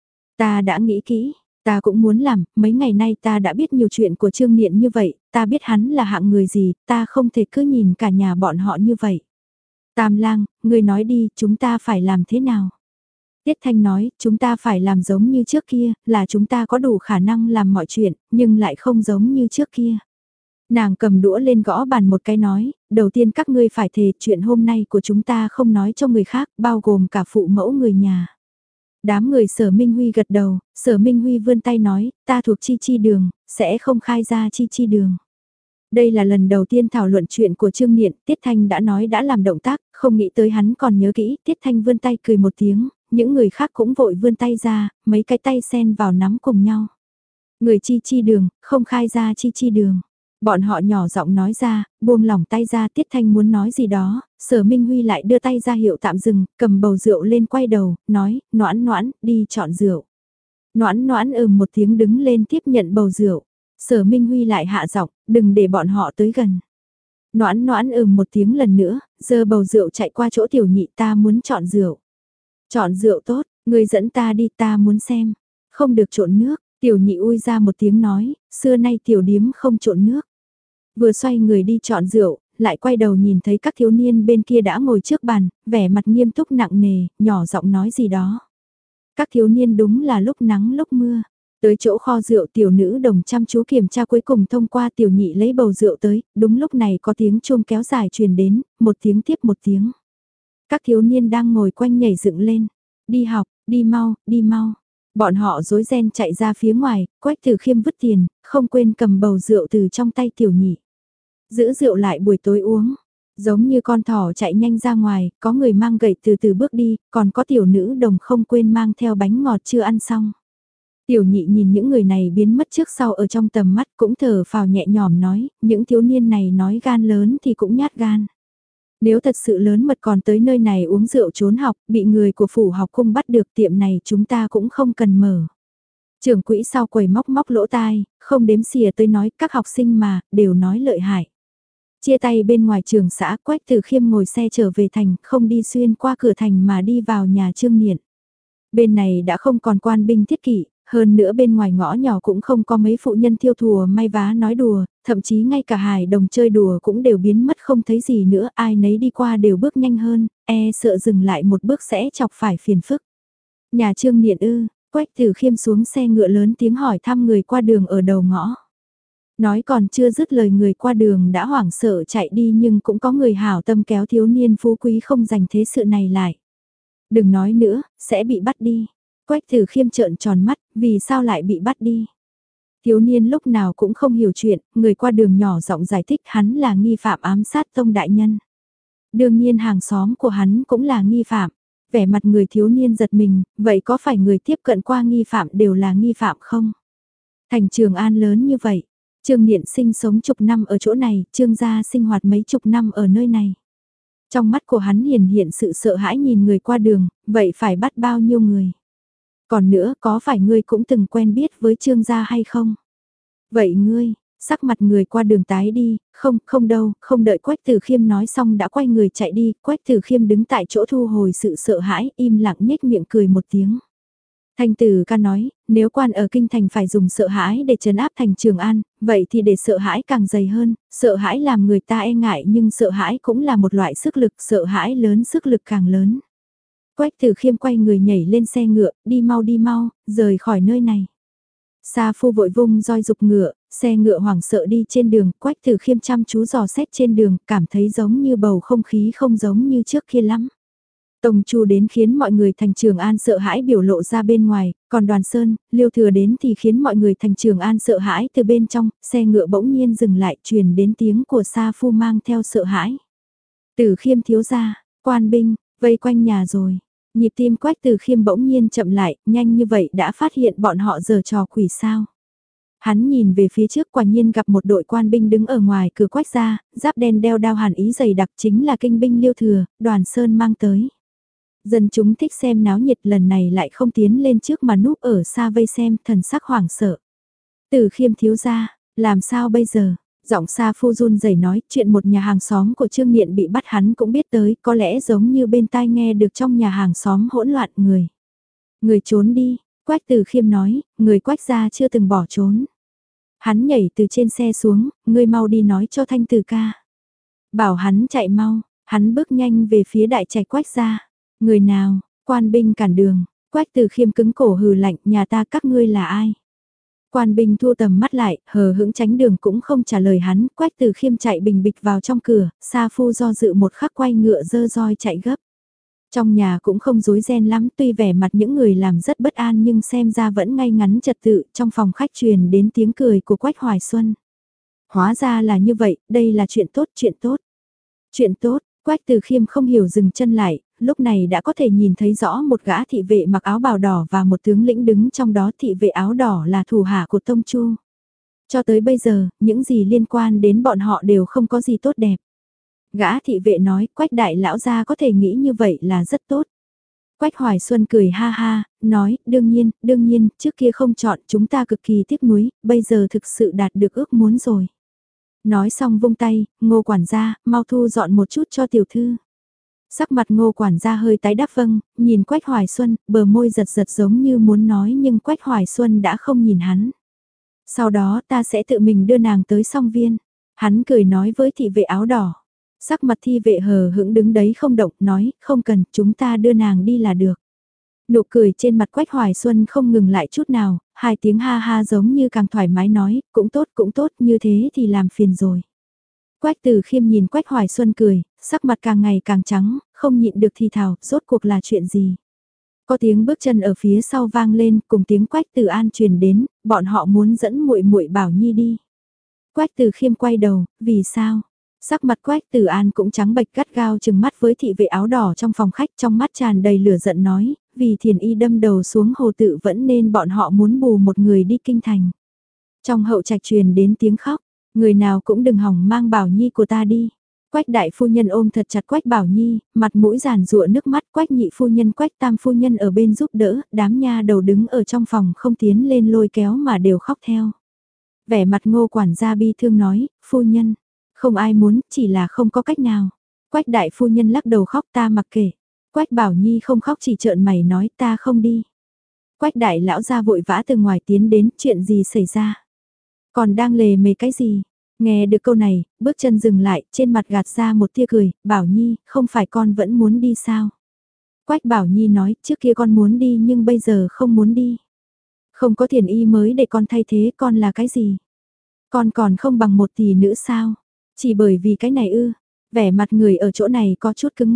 Ta đã nghĩ kỹ, ta cũng muốn làm, mấy ngày nay ta đã biết nhiều chuyện của Trương Niệm như vậy, ta biết hắn là hạng người gì, ta không thể cứ nhìn cả nhà bọn họ như vậy. Tam Lang, ngươi nói đi, chúng ta phải làm thế nào? Tiết Thanh nói, chúng ta phải làm giống như trước kia, là chúng ta có đủ khả năng làm mọi chuyện, nhưng lại không giống như trước kia. Nàng cầm đũa lên gõ bàn một cái nói, đầu tiên các ngươi phải thề chuyện hôm nay của chúng ta không nói cho người khác, bao gồm cả phụ mẫu người nhà. Đám người Sở Minh Huy gật đầu, Sở Minh Huy vươn tay nói, ta thuộc chi chi đường, sẽ không khai ra chi chi đường. Đây là lần đầu tiên thảo luận chuyện của Trương Niệm, Tiết Thanh đã nói đã làm động tác, không nghĩ tới hắn còn nhớ kỹ, Tiết Thanh vươn tay cười một tiếng, những người khác cũng vội vươn tay ra, mấy cái tay xen vào nắm cùng nhau. Người chi chi đường, không khai ra chi chi đường. Bọn họ nhỏ giọng nói ra, buông lỏng tay ra, Tiết Thanh muốn nói gì đó, Sở Minh Huy lại đưa tay ra hiệu tạm dừng, cầm bầu rượu lên quay đầu, nói, noãn noãn, đi chọn rượu. Noãn noãn ừm một tiếng đứng lên tiếp nhận bầu rượu. Sở Minh Huy lại hạ giọng, đừng để bọn họ tới gần. Noãn noãn ừm một tiếng lần nữa, giơ bầu rượu chạy qua chỗ tiểu nhị, ta muốn chọn rượu. Chọn rượu tốt, người dẫn ta đi, ta muốn xem. Không được trộn nước, tiểu nhị ui ra một tiếng nói, xưa nay tiểu điếm không trộn nước. Vừa xoay người đi chọn rượu, lại quay đầu nhìn thấy các thiếu niên bên kia đã ngồi trước bàn, vẻ mặt nghiêm túc nặng nề, nhỏ giọng nói gì đó. Các thiếu niên đúng là lúc nắng lúc mưa. Tới chỗ kho rượu tiểu nữ đồng chăm chú kiểm tra cuối cùng thông qua tiểu nhị lấy bầu rượu tới, đúng lúc này có tiếng chuông kéo dài truyền đến, một tiếng tiếp một tiếng. Các thiếu niên đang ngồi quanh nhảy dựng lên, đi học, đi mau, đi mau. Bọn họ rối ren chạy ra phía ngoài, Quách Tử Khiêm vứt tiền, không quên cầm bầu rượu từ trong tay tiểu nhị. Giữ rượu lại buổi tối uống, giống như con thỏ chạy nhanh ra ngoài, có người mang gậy từ từ bước đi, còn có tiểu nữ đồng không quên mang theo bánh ngọt chưa ăn xong. Tiểu nhị nhìn những người này biến mất trước sau ở trong tầm mắt cũng thở phào nhẹ nhõm nói, những thiếu niên này nói gan lớn thì cũng nhát gan. Nếu thật sự lớn mật còn tới nơi này uống rượu trốn học, bị người của phủ học cung bắt được tiệm này chúng ta cũng không cần mở. Trưởng quỹ sau quầy móc móc lỗ tai, không đếm xỉa tới nói các học sinh mà, đều nói lợi hại. Chia tay bên ngoài trường xã, Quách Tử Khiêm ngồi xe trở về thành, không đi xuyên qua cửa thành mà đi vào nhà Trương Niệm. Bên này đã không còn quan binh thiết kỷ, hơn nữa bên ngoài ngõ nhỏ cũng không có mấy phụ nhân thiêu thùa may vá nói đùa, thậm chí ngay cả hài đồng chơi đùa cũng đều biến mất không thấy gì nữa, ai nấy đi qua đều bước nhanh hơn, e sợ dừng lại một bước sẽ chọc phải phiền phức. Nhà Trương Niệm ư, Quách Tử Khiêm xuống xe ngựa lớn tiếng hỏi thăm người qua đường ở đầu ngõ. Nói còn chưa dứt lời người qua đường đã hoảng sợ chạy đi nhưng cũng có người hảo tâm kéo thiếu niên phú quý không dành thế sự này lại. Đừng nói nữa, sẽ bị bắt đi. Quách Tử Khiêm trợn tròn mắt, vì sao lại bị bắt đi? Thiếu niên lúc nào cũng không hiểu chuyện, người qua đường nhỏ giọng giải thích hắn là nghi phạm ám sát Tông đại nhân. Đương nhiên hàng xóm của hắn cũng là nghi phạm. Vẻ mặt người thiếu niên giật mình, vậy có phải người tiếp cận qua nghi phạm đều là nghi phạm không? Thành Trường An lớn như vậy, Trương Niệm sinh sống chục năm ở chỗ này, Trương gia sinh hoạt mấy chục năm ở nơi này. Trong mắt của hắn hiển hiện sự sợ hãi nhìn người qua đường, vậy phải bắt bao nhiêu người? Còn nữa có phải ngươi cũng từng quen biết với Trương gia hay không? Vậy ngươi, sắc mặt người qua đường tái đi, không, không đâu, không đợi Quách Tử Khiêm nói xong đã quay người chạy đi, Quách Tử Khiêm đứng tại chỗ thu hồi sự sợ hãi, im lặng nhếch miệng cười một tiếng. Thanh Tử ca nói, nếu quan ở kinh thành phải dùng sợ hãi để trấn áp thành Trường An, vậy thì để sợ hãi càng dày hơn, sợ hãi làm người ta e ngại nhưng sợ hãi cũng là một loại sức lực, sợ hãi lớn sức lực càng lớn. Quách Tử Khiêm quay người nhảy lên xe ngựa, đi mau đi mau, rời khỏi nơi này. Sa Phu vội vung roi dục ngựa, xe ngựa hoảng sợ đi trên đường, Quách Tử Khiêm chăm chú dò xét trên đường, cảm thấy giống như bầu không khí không giống như trước kia lắm. Tông Chu đến khiến mọi người thành Trường An sợ hãi biểu lộ ra bên ngoài, còn Đoàn Sơn, Liêu Thừa đến thì khiến mọi người thành Trường An sợ hãi từ bên trong, xe ngựa bỗng nhiên dừng lại truyền đến tiếng của Sa Phu mang theo sợ hãi. Tử Khiêm thiếu gia, quan binh, vây quanh nhà rồi. Nhịp tim Quách Tử Khiêm bỗng nhiên chậm lại, nhanh như vậy đã phát hiện bọn họ giở trò quỷ sao. Hắn nhìn về phía trước quả nhiên gặp một đội quan binh đứng ở ngoài cửa Quách gia, giáp đen đeo đao hàn ý dày đặc chính là kinh binh Liêu Thừa, Đoàn Sơn mang tới. Dân chúng thích xem náo nhiệt lần này lại không tiến lên trước mà núp ở xa vây xem thần sắc hoảng sợ. Tử Khiêm thiếu gia, làm sao bây giờ? Giọng Sa Phu run rẩy nói chuyện một nhà hàng xóm của Trương Niệm bị bắt hắn cũng biết tới, có lẽ giống như bên tai nghe được trong nhà hàng xóm hỗn loạn người. Người trốn đi, Quách Tử Khiêm nói, người Quách gia chưa từng bỏ trốn. Hắn nhảy từ trên xe xuống, ngươi mau đi nói cho Thanh Tử ca. Bảo hắn chạy mau, hắn bước nhanh về phía đại trạch Quách gia. Người nào, quan binh cản đường, Quách Tử Khiêm cứng cổ hừ lạnh, nhà ta các ngươi là ai? Quan binh thu tầm mắt lại, hờ hững tránh đường cũng không trả lời hắn, Quách Tử Khiêm chạy bình bịch vào trong cửa, Sa Phu do dự một khắc quay ngựa dơ roi chạy gấp. Trong nhà cũng không rối ren lắm, tuy vẻ mặt những người làm rất bất an nhưng xem ra vẫn ngay ngắn trật tự, trong phòng khách truyền đến tiếng cười của Quách Hoài Xuân. Hóa ra là như vậy, đây là chuyện tốt, chuyện tốt. Chuyện tốt, Quách Tử Khiêm không hiểu dừng chân lại, lúc này đã có thể nhìn thấy rõ một gã thị vệ mặc áo bào đỏ và một tướng lĩnh đứng trong đó, thị vệ áo đỏ là thủ hạ của Tông Chu. Cho tới bây giờ, những gì liên quan đến bọn họ đều không có gì tốt đẹp. Gã thị vệ nói, Quách đại lão gia có thể nghĩ như vậy là rất tốt. Quách Hoài Xuân cười ha ha, nói, đương nhiên, đương nhiên, trước kia không chọn chúng ta cực kỳ tiếc nuối, bây giờ thực sự đạt được ước muốn rồi. Nói xong vung tay, Ngô quản gia, mau thu dọn một chút cho tiểu thư. Sắc mặt Ngô quản gia hơi tái đáp vâng, nhìn Quách Hoài Xuân, bờ môi giật giật giống như muốn nói nhưng Quách Hoài Xuân đã không nhìn hắn. Sau đó ta sẽ tự mình đưa nàng tới song viên. Hắn cười nói với thị vệ áo đỏ. Sắc mặt thị vệ hờ hững đứng đấy không động, nói, không cần, chúng ta đưa nàng đi là được. Nụ cười trên mặt Quách Hoài Xuân không ngừng lại chút nào, hai tiếng ha ha giống như càng thoải mái nói, cũng tốt cũng tốt, như thế thì làm phiền rồi. Quách Tử Khiêm nhìn Quách Hoài Xuân cười, sắc mặt càng ngày càng trắng, không nhịn được thì thào, rốt cuộc là chuyện gì. Có tiếng bước chân ở phía sau vang lên, cùng tiếng Quách Tử An truyền đến, bọn họ muốn dẫn muội muội Bảo Nhi đi. Quách Tử Khiêm quay đầu, vì sao? Sắc mặt Quách Tử An cũng trắng bệch gắt gao chừng mắt với thị vệ áo đỏ trong phòng khách, trong mắt tràn đầy lửa giận nói, vì Thiền Y đâm đầu xuống hồ tự vẫn nên bọn họ muốn bù một người đi kinh thành. Trong hậu trạch truyền đến tiếng khóc, người nào cũng đừng hỏng mang Bảo Nhi của ta đi. Quách đại phu nhân ôm thật chặt Quách Bảo Nhi, mặt mũi giàn giụa nước mắt, Quách nhị phu nhân Quách tam phu nhân ở bên giúp đỡ, đám nha đầu đứng ở trong phòng không tiến lên lôi kéo mà đều khóc theo. Vẻ mặt Ngô quản gia bi thương nói, phu nhân, không ai muốn, chỉ là không có cách nào. Quách đại phu nhân lắc đầu khóc, ta mặc kệ. Quách Bảo Nhi không khóc chỉ trợn mày nói, ta không đi. Quách đại lão gia vội vã từ ngoài tiến đến, chuyện gì xảy ra? Còn đang lề mề cái gì? Nghe được câu này, bước chân dừng lại, trên mặt gạt ra một tia cười, Bảo Nhi, không phải con vẫn muốn đi sao? Quách Bảo Nhi nói, trước kia con muốn đi nhưng bây giờ không muốn đi. Không có Thiền Y mới để con thay thế, con là cái gì? Con còn không bằng một tỷ nữ sao? Chỉ bởi vì cái này ư? Vẻ mặt người ở chỗ này có chút cứng ngắc.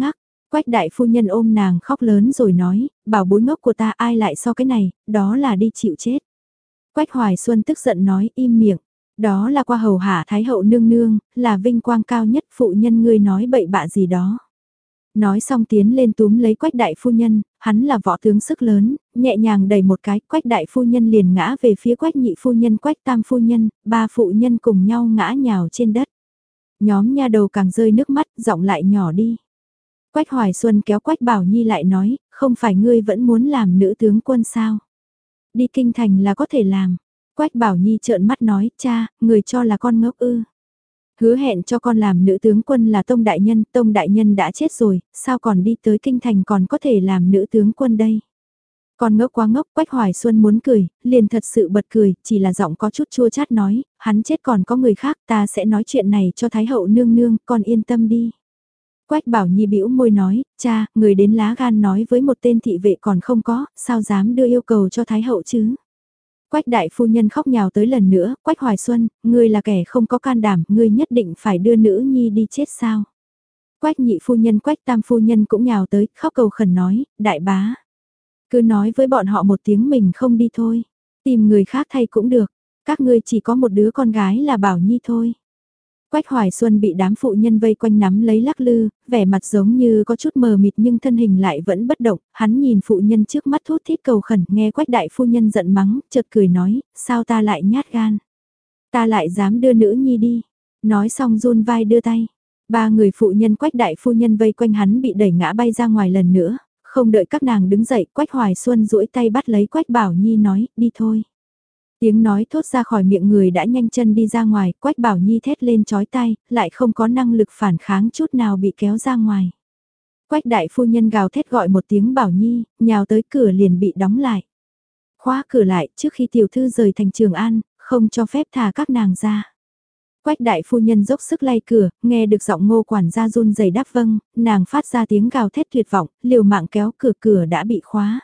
Quách đại phu nhân ôm nàng khóc lớn rồi nói, bảo bối ngốc của ta ai lại so cái này, đó là đi chịu chết. Quách Hoài Xuân tức giận nói im miệng, đó là qua hầu hạ thái hậu nương nương, là vinh quang cao nhất phụ nhân ngươi nói bậy bạ gì đó. Nói xong tiến lên túm lấy Quách đại phu nhân, hắn là võ tướng sức lớn, nhẹ nhàng đẩy một cái, Quách đại phu nhân liền ngã về phía Quách nhị phu nhân, Quách tam phu nhân, ba phụ nhân cùng nhau ngã nhào trên đất. Nhóm nha đầu càng rơi nước mắt, giọng lại nhỏ đi. Quách Hoài Xuân kéo Quách Bảo Nhi lại nói, không phải ngươi vẫn muốn làm nữ tướng quân sao? Đi kinh thành là có thể làm. Quách Bảo Nhi trợn mắt nói, cha, người cho là con ngốc ư. Hứa hẹn cho con làm nữ tướng quân là Tông Đại Nhân, Tông Đại Nhân đã chết rồi, sao còn đi tới kinh thành còn có thể làm nữ tướng quân đây? Con ngốc quá ngốc, Quách Hoài Xuân muốn cười, liền thật sự bật cười, chỉ là giọng có chút chua chát nói, hắn chết còn có người khác, ta sẽ nói chuyện này cho Thái hậu nương nương, con yên tâm đi. Quách Bảo Nhi bĩu môi nói, cha, người đến lá gan nói với một tên thị vệ còn không có, sao dám đưa yêu cầu cho Thái hậu chứ? Quách đại phu nhân khóc nhào tới lần nữa, Quách Hoài Xuân, ngươi là kẻ không có can đảm, ngươi nhất định phải đưa nữ nhi đi chết sao? Quách nhị phu nhân Quách tam phu nhân cũng nhào tới, khóc cầu khẩn nói, đại bá. Cứ nói với bọn họ một tiếng mình không đi thôi, tìm người khác thay cũng được, các ngươi chỉ có một đứa con gái là Bảo Nhi thôi. Quách Hoài Xuân bị đám phụ nhân vây quanh nắm lấy lắc lư, vẻ mặt giống như có chút mờ mịt nhưng thân hình lại vẫn bất động, hắn nhìn phụ nhân trước mắt thút thít cầu khẩn, nghe Quách đại phu nhân giận mắng, chợt cười nói, sao ta lại nhát gan, ta lại dám đưa nữ nhi đi, nói xong run vai đưa tay, ba người phụ nhân Quách đại phu nhân vây quanh hắn bị đẩy ngã bay ra ngoài lần nữa, không đợi các nàng đứng dậy, Quách Hoài Xuân duỗi tay bắt lấy Quách Bảo Nhi nói, đi thôi. Tiếng nói thốt ra khỏi miệng người đã nhanh chân đi ra ngoài, Quách Bảo Nhi thét lên chói tai, lại không có năng lực phản kháng chút nào bị kéo ra ngoài. Quách đại phu nhân gào thét gọi một tiếng Bảo Nhi, nhào tới cửa liền bị đóng lại. Khóa cửa lại trước khi tiểu thư rời thành Trường An, không cho phép thả các nàng ra. Quách đại phu nhân dốc sức lay cửa, nghe được giọng Ngô quản gia run rẩy đáp vâng, nàng phát ra tiếng gào thét tuyệt vọng, liều mạng kéo cửa cửa đã bị khóa.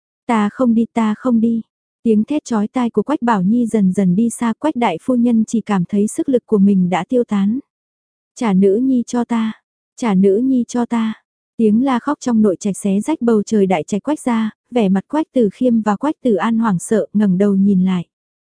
Ta không đi, ta không đi. Tiếng thét chói tai của Quách Bảo Nhi dần dần đi xa, Quách đại phu nhân chỉ cảm thấy sức lực của mình đã tiêu tán. Trả nữ nhi cho ta, trả nữ nhi cho ta. Tiếng la khóc trong nội trạch xé rách bầu trời đại trạch Quách ra, vẻ mặt Quách Từ Khiêm và Quách Từ An hoảng sợ, ngẩng đầu nhìn lại.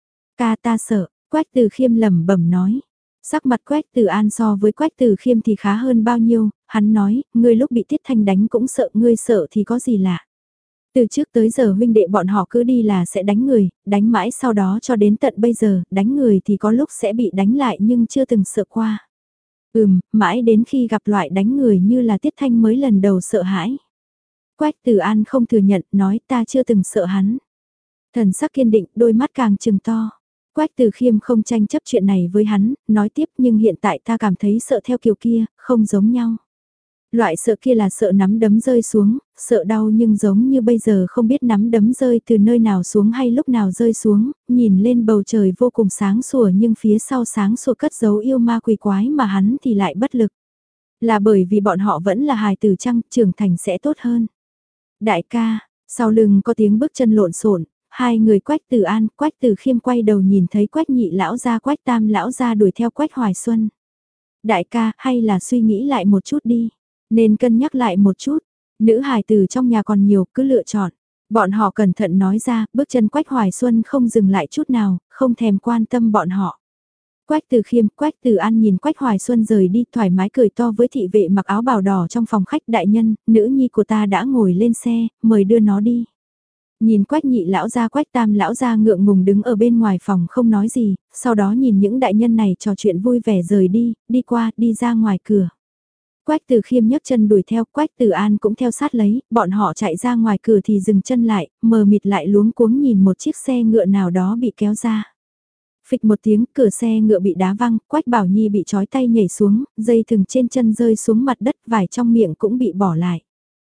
Ca ta sợ, Quách Từ Khiêm lẩm bẩm nói. Sắc mặt Quách Từ An so với Quách Từ Khiêm thì khá hơn bao nhiêu, hắn nói, ngươi lúc bị Tiết Thanh đánh cũng sợ, ngươi sợ thì có gì lạ. Từ trước tới giờ huynh đệ bọn họ cứ đi là sẽ đánh người, đánh mãi sau đó cho đến tận bây giờ, đánh người thì có lúc sẽ bị đánh lại nhưng chưa từng sợ qua. Ừm, mãi đến khi gặp loại đánh người như là Tiết Thanh mới lần đầu sợ hãi. Quách Từ An không thừa nhận, nói ta chưa từng sợ hắn. Thần sắc kiên định, đôi mắt càng trừng to. Quách Từ Khiêm không tranh chấp chuyện này với hắn, nói tiếp nhưng hiện tại ta cảm thấy sợ theo kiểu kia, không giống nhau. Loại sợ kia là sợ nắm đấm rơi xuống, sợ đau nhưng giống như bây giờ không biết nắm đấm rơi từ nơi nào xuống hay lúc nào rơi xuống, nhìn lên bầu trời vô cùng sáng sủa nhưng phía sau sáng sủa cất giấu yêu ma quỷ quái mà hắn thì lại bất lực. Là bởi vì bọn họ vẫn là hài tử chăng, trưởng thành sẽ tốt hơn. Đại ca, sau lưng có tiếng bước chân lộn xộn, hai người Quách Từ An, Quách Từ Khiêm quay đầu nhìn thấy Quách nhị lão gia Quách tam lão gia đuổi theo Quách Hoài Xuân. Đại ca, hay là suy nghĩ lại một chút đi. Nên cân nhắc lại một chút, nữ hài tử trong nhà còn nhiều, cứ lựa chọn. Bọn họ cẩn thận nói ra, bước chân Quách Hoài Xuân không dừng lại chút nào, không thèm quan tâm bọn họ. Quách Từ Khiêm, Quách Từ An nhìn Quách Hoài Xuân rời đi thoải mái cười to với thị vệ mặc áo bào đỏ trong phòng khách đại nhân, nữ nhi của ta đã ngồi lên xe, mời đưa nó đi. Nhìn Quách nhị lão gia Quách tam lão gia ngượng ngùng đứng ở bên ngoài phòng không nói gì, sau đó nhìn những đại nhân này trò chuyện vui vẻ rời đi, đi qua, đi ra ngoài cửa. Quách Từ Khiêm nhấc chân đuổi theo, Quách Từ An cũng theo sát lấy, bọn họ chạy ra ngoài cửa thì dừng chân lại, mờ mịt lại luống cuống nhìn một chiếc xe ngựa nào đó bị kéo ra. Phịch một tiếng, cửa xe ngựa bị đá văng, Quách Bảo Nhi bị trói tay nhảy xuống, dây thừng trên chân rơi xuống mặt đất, vải trong miệng cũng bị bỏ lại.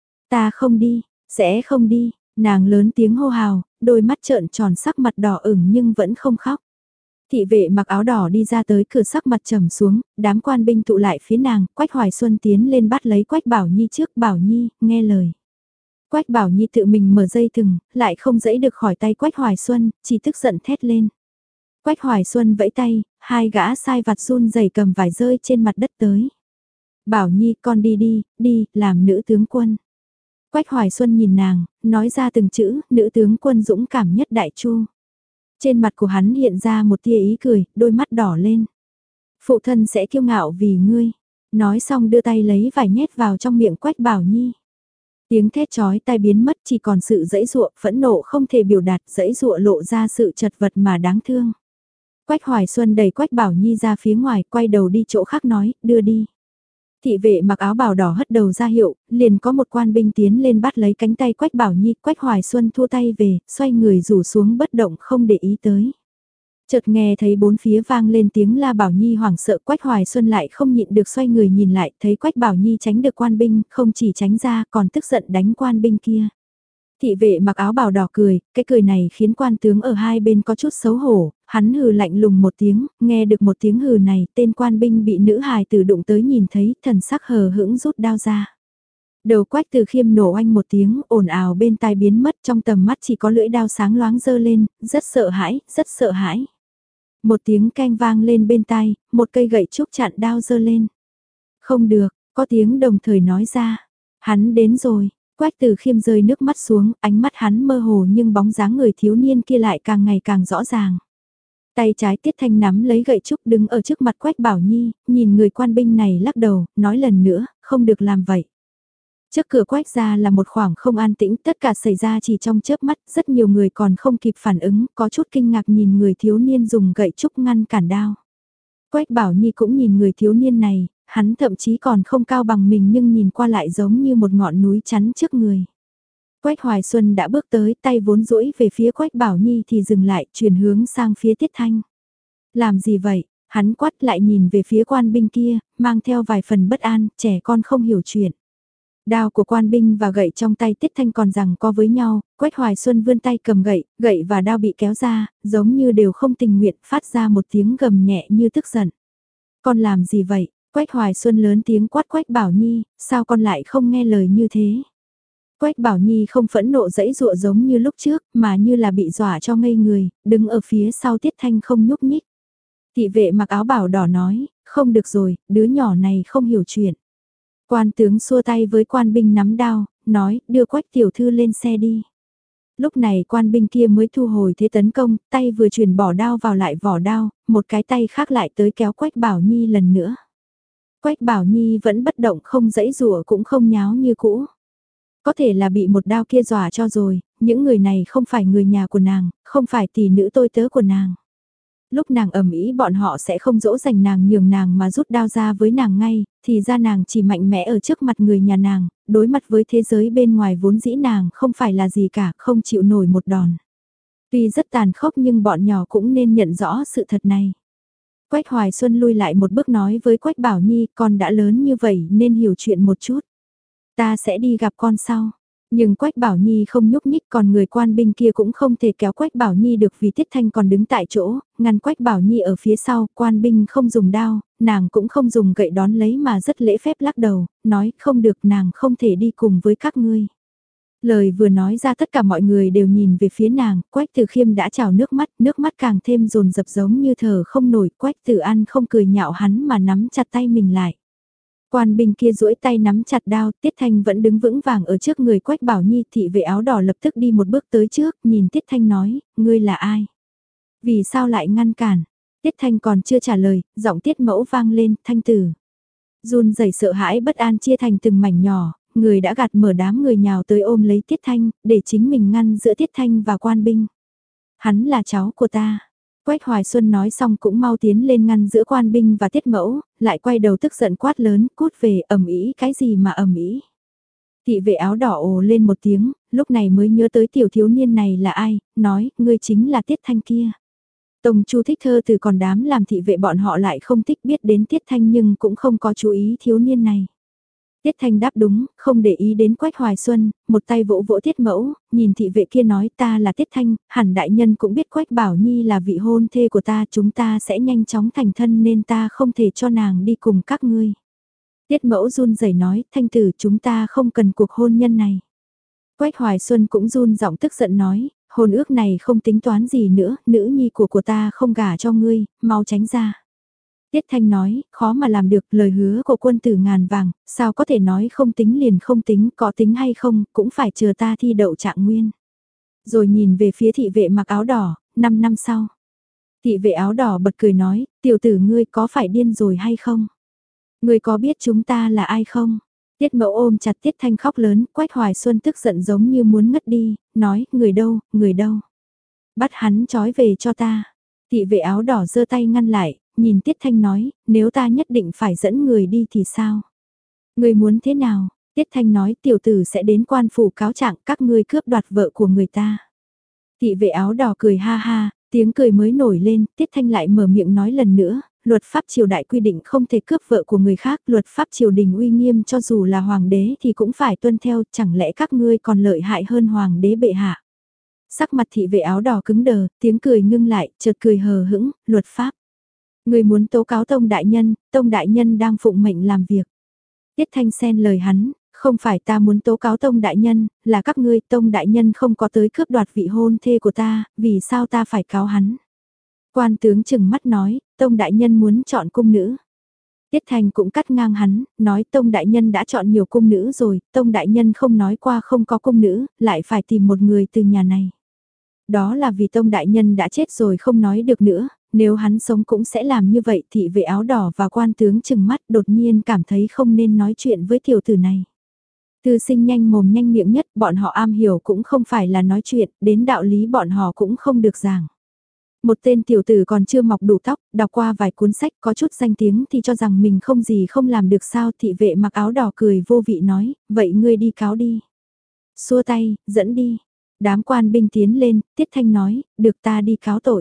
Ta không đi, sẽ không đi, nàng lớn tiếng hô hào, đôi mắt trợn tròn sắc mặt đỏ ửng nhưng vẫn không khóc. Thị vệ mặc áo đỏ đi ra tới cửa sắc mặt trầm xuống, đám quan binh tụ lại phía nàng, Quách Hoài Xuân tiến lên bắt lấy Quách Bảo Nhi trước, Bảo Nhi, nghe lời. Quách Bảo Nhi tự mình mở dây thừng, lại không dẫy được khỏi tay Quách Hoài Xuân, chỉ tức giận thét lên. Quách Hoài Xuân vẫy tay, hai gã sai vặt run rẩy cầm vải rơi trên mặt đất tới. Bảo Nhi con đi đi, đi, làm nữ tướng quân. Quách Hoài Xuân nhìn nàng, nói ra từng chữ, nữ tướng quân dũng cảm nhất đại chu. Trên mặt của hắn hiện ra một tia ý cười, đôi mắt đỏ lên. Phụ thân sẽ kiêu ngạo vì ngươi. Nói xong đưa tay lấy vải nhét vào trong miệng Quách Bảo Nhi. Tiếng thét chói tai biến mất, chỉ còn sự dẫy dụa, phẫn nộ không thể biểu đạt, dẫy dụa lộ ra sự chật vật mà đáng thương. Quách Hoài Xuân đẩy Quách Bảo Nhi ra phía ngoài, quay đầu đi chỗ khác nói, đưa đi. Thị vệ mặc áo bào đỏ hất đầu ra hiệu, liền có một quan binh tiến lên bắt lấy cánh tay Quách Bảo Nhi, Quách Hoài Xuân thua tay về, xoay người rủ xuống bất động không để ý tới. Chợt nghe thấy bốn phía vang lên tiếng la Bảo Nhi hoảng sợ, Quách Hoài Xuân lại không nhịn được xoay người nhìn lại, thấy Quách Bảo Nhi tránh được quan binh, không chỉ tránh ra còn tức giận đánh quan binh kia. Thị vệ mặc áo bào đỏ cười, cái cười này khiến quan tướng ở hai bên có chút xấu hổ, hắn hừ lạnh lùng một tiếng, nghe được một tiếng hừ này, tên quan binh bị nữ hài tử đụng tới nhìn thấy, thần sắc hờ hững rút đao ra. Đầu Quách Từ Khiêm nổ oanh một tiếng, ồn ào bên tai biến mất, trong tầm mắt chỉ có lưỡi đao sáng loáng dơ lên, rất sợ hãi, rất sợ hãi. Một tiếng keng vang lên bên tai, một cây gậy trúc chặn đao dơ lên. Không được, có tiếng đồng thời nói ra. Hắn đến rồi, Quách Từ Khiêm rơi nước mắt xuống, ánh mắt hắn mơ hồ nhưng bóng dáng người thiếu niên kia lại càng ngày càng rõ ràng. Tay trái Tiết Thanh nắm lấy gậy trúc đứng ở trước mặt Quách Bảo Nhi, nhìn người quan binh này lắc đầu, nói lần nữa, không được làm vậy. Trước cửa Quách ra là một khoảng không an tĩnh, tất cả xảy ra chỉ trong chớp mắt, rất nhiều người còn không kịp phản ứng, có chút kinh ngạc nhìn người thiếu niên dùng gậy trúc ngăn cản đao. Quách Bảo Nhi cũng nhìn người thiếu niên này, hắn thậm chí còn không cao bằng mình nhưng nhìn qua lại giống như một ngọn núi chắn trước người. Quách Hoài Xuân đã bước tới, tay vốn duỗi về phía Quách Bảo Nhi thì dừng lại, chuyển hướng sang phía Tiết Thanh. Làm gì vậy? Hắn quát lại nhìn về phía quan binh kia, mang theo vài phần bất an, trẻ con không hiểu chuyện. Đao của quan binh và gậy trong tay Tiết Thanh còn rằng co với nhau, Quách Hoài Xuân vươn tay cầm gậy, gậy và đao bị kéo ra, giống như đều không tình nguyện, phát ra một tiếng gầm nhẹ như tức giận. Con làm gì vậy? Quách Hoài Xuân lớn tiếng quát Quách Bảo Nhi, sao con lại không nghe lời như thế? Quách Bảo Nhi không phẫn nộ dẫy dụa giống như lúc trước, mà như là bị dọa cho ngây người, đứng ở phía sau Tiết Thanh không nhúc nhích. Thị vệ mặc áo bảo đỏ nói, không được rồi, đứa nhỏ này không hiểu chuyện. Quan tướng xua tay với quan binh nắm đao, nói, đưa Quách tiểu thư lên xe đi. Lúc này quan binh kia mới thu hồi thế tấn công, tay vừa chuyển bỏ đao vào lại vỏ đao, một cái tay khác lại tới kéo Quách Bảo Nhi lần nữa. Quách Bảo Nhi vẫn bất động không dẫy rủa cũng không nháo như cũ. Có thể là bị một đao kia dọa cho rồi, những người này không phải người nhà của nàng, không phải tỷ nữ tôi tớ của nàng. Lúc nàng ầm ĩ bọn họ sẽ không dỗ dành nàng nhường nàng mà rút đao ra với nàng ngay, thì ra nàng chỉ mạnh mẽ ở trước mặt người nhà nàng, đối mặt với thế giới bên ngoài vốn dĩ nàng không phải là gì cả, không chịu nổi một đòn. Tuy rất tàn khốc nhưng bọn nhỏ cũng nên nhận rõ sự thật này. Quách Hoài Xuân lui lại một bước nói với Quách Bảo Nhi, con đã lớn như vậy nên hiểu chuyện một chút. Ta sẽ đi gặp con sau. Nhưng Quách Bảo Nhi không nhúc nhích, còn người quan binh kia cũng không thể kéo Quách Bảo Nhi được vì Tiết Thanh còn đứng tại chỗ, ngăn Quách Bảo Nhi ở phía sau, quan binh không dùng đao, nàng cũng không dùng gậy đón lấy mà rất lễ phép lắc đầu, nói không được, nàng không thể đi cùng với các ngươi. Lời vừa nói ra tất cả mọi người đều nhìn về phía nàng, Quách Từ Khiêm đã trào nước mắt, nước mắt càng thêm dồn dập giống như thở không nổi, Quách Từ An không cười nhạo hắn mà nắm chặt tay mình lại. Quan binh kia duỗi tay nắm chặt đao, Tiết Thanh vẫn đứng vững vàng ở trước người Quách Bảo Nhi, thị vệ áo đỏ lập tức đi một bước tới trước, nhìn Tiết Thanh nói, ngươi là ai? Vì sao lại ngăn cản? Tiết Thanh còn chưa trả lời, giọng Tiết Mẫu vang lên, Thanh tử. Run rẩy sợ hãi bất an chia thành từng mảnh nhỏ, người đã gạt mở đám người nhào tới ôm lấy Tiết Thanh, để chính mình ngăn giữa Tiết Thanh và quan binh. Hắn là cháu của ta. Quách Hoài Xuân nói xong cũng mau tiến lên ngăn giữa quan binh và Tiết Mẫu, lại quay đầu tức giận quát lớn, cút về, ầm ĩ cái gì mà ầm ĩ. Thị vệ áo đỏ ồ lên một tiếng, lúc này mới nhớ tới tiểu thiếu niên này là ai, nói, ngươi chính là Tiết Thanh kia. Tông Chu Thích Thơ từ còn đám làm thị vệ bọn họ lại không thích biết đến Tiết Thanh nhưng cũng không có chú ý thiếu niên này. Tiết Thanh đáp đúng, không để ý đến Quách Hoài Xuân, một tay vỗ vỗ Tiết Mẫu, nhìn thị vệ kia nói ta là Tiết Thanh, hẳn đại nhân cũng biết Quách Bảo Nhi là vị hôn thê của ta, chúng ta sẽ nhanh chóng thành thân nên ta không thể cho nàng đi cùng các ngươi. Tiết Mẫu run rẩy nói, Thanh tử chúng ta không cần cuộc hôn nhân này. Quách Hoài Xuân cũng run giọng tức giận nói, hôn ước này không tính toán gì nữa, nữ nhi của của ta không gả cho ngươi, mau tránh ra. Tiết Thanh nói, khó mà làm được, lời hứa của quân tử ngàn vàng, sao có thể nói không tính liền không tính, có tính hay không, cũng phải chờ ta thi đậu trạng nguyên. Rồi nhìn về phía thị vệ mặc áo đỏ, năm năm sau. Thị vệ áo đỏ bật cười nói, tiểu tử ngươi có phải điên rồi hay không? Ngươi có biết chúng ta là ai không? Tiết Mẫu ôm chặt Tiết Thanh khóc lớn, Quách Hoài Xuân tức giận giống như muốn ngất đi, nói, người đâu, người đâu? Bắt hắn trói về cho ta. Thị vệ áo đỏ giơ tay ngăn lại, nhìn Tiết Thanh nói, nếu ta nhất định phải dẫn người đi thì sao? Người muốn thế nào? Tiết Thanh nói, tiểu tử sẽ đến quan phủ cáo trạng các ngươi cướp đoạt vợ của người ta. Thị vệ áo đỏ cười ha ha, tiếng cười mới nổi lên, Tiết Thanh lại mở miệng nói lần nữa, luật pháp triều đại quy định không thể cướp vợ của người khác, luật pháp triều đình uy nghiêm cho dù là hoàng đế thì cũng phải tuân theo, chẳng lẽ các ngươi còn lợi hại hơn hoàng đế bệ hạ. Sắc mặt thị vệ áo đỏ cứng đờ, tiếng cười ngưng lại, chợt cười hờ hững, luật pháp. Người muốn tố cáo Tông Đại Nhân, Tông Đại Nhân đang phụng mệnh làm việc. Tiết Thanh xen lời hắn, không phải ta muốn tố cáo Tông Đại Nhân, là các ngươi Tông Đại Nhân không có tới cướp đoạt vị hôn thê của ta, vì sao ta phải cáo hắn. Quan tướng chừng mắt nói, Tông Đại Nhân muốn chọn cung nữ. Tiết Thanh cũng cắt ngang hắn, nói Tông Đại Nhân đã chọn nhiều cung nữ rồi, Tông Đại Nhân không nói qua không có cung nữ, lại phải tìm một người từ nhà này. Đó là vì Tông Đại Nhân đã chết rồi không nói được nữa, nếu hắn sống cũng sẽ làm như vậy. Thị vệ áo đỏ và quan tướng chừng mắt đột nhiên cảm thấy không nên nói chuyện với tiểu tử này. Thư sinh nhanh mồm nhanh miệng nhất, bọn họ am hiểu cũng không phải là nói chuyện, đến đạo lý bọn họ cũng không được giảng. Một tên tiểu tử còn chưa mọc đủ tóc, đọc qua vài cuốn sách có chút danh tiếng thì cho rằng mình không gì không làm được sao. Thị vệ mặc áo đỏ cười vô vị nói, vậy ngươi đi cáo đi. Xua tay, dẫn đi. Đám quan binh tiến lên, Tiết Thanh nói, được ta đi cáo tội.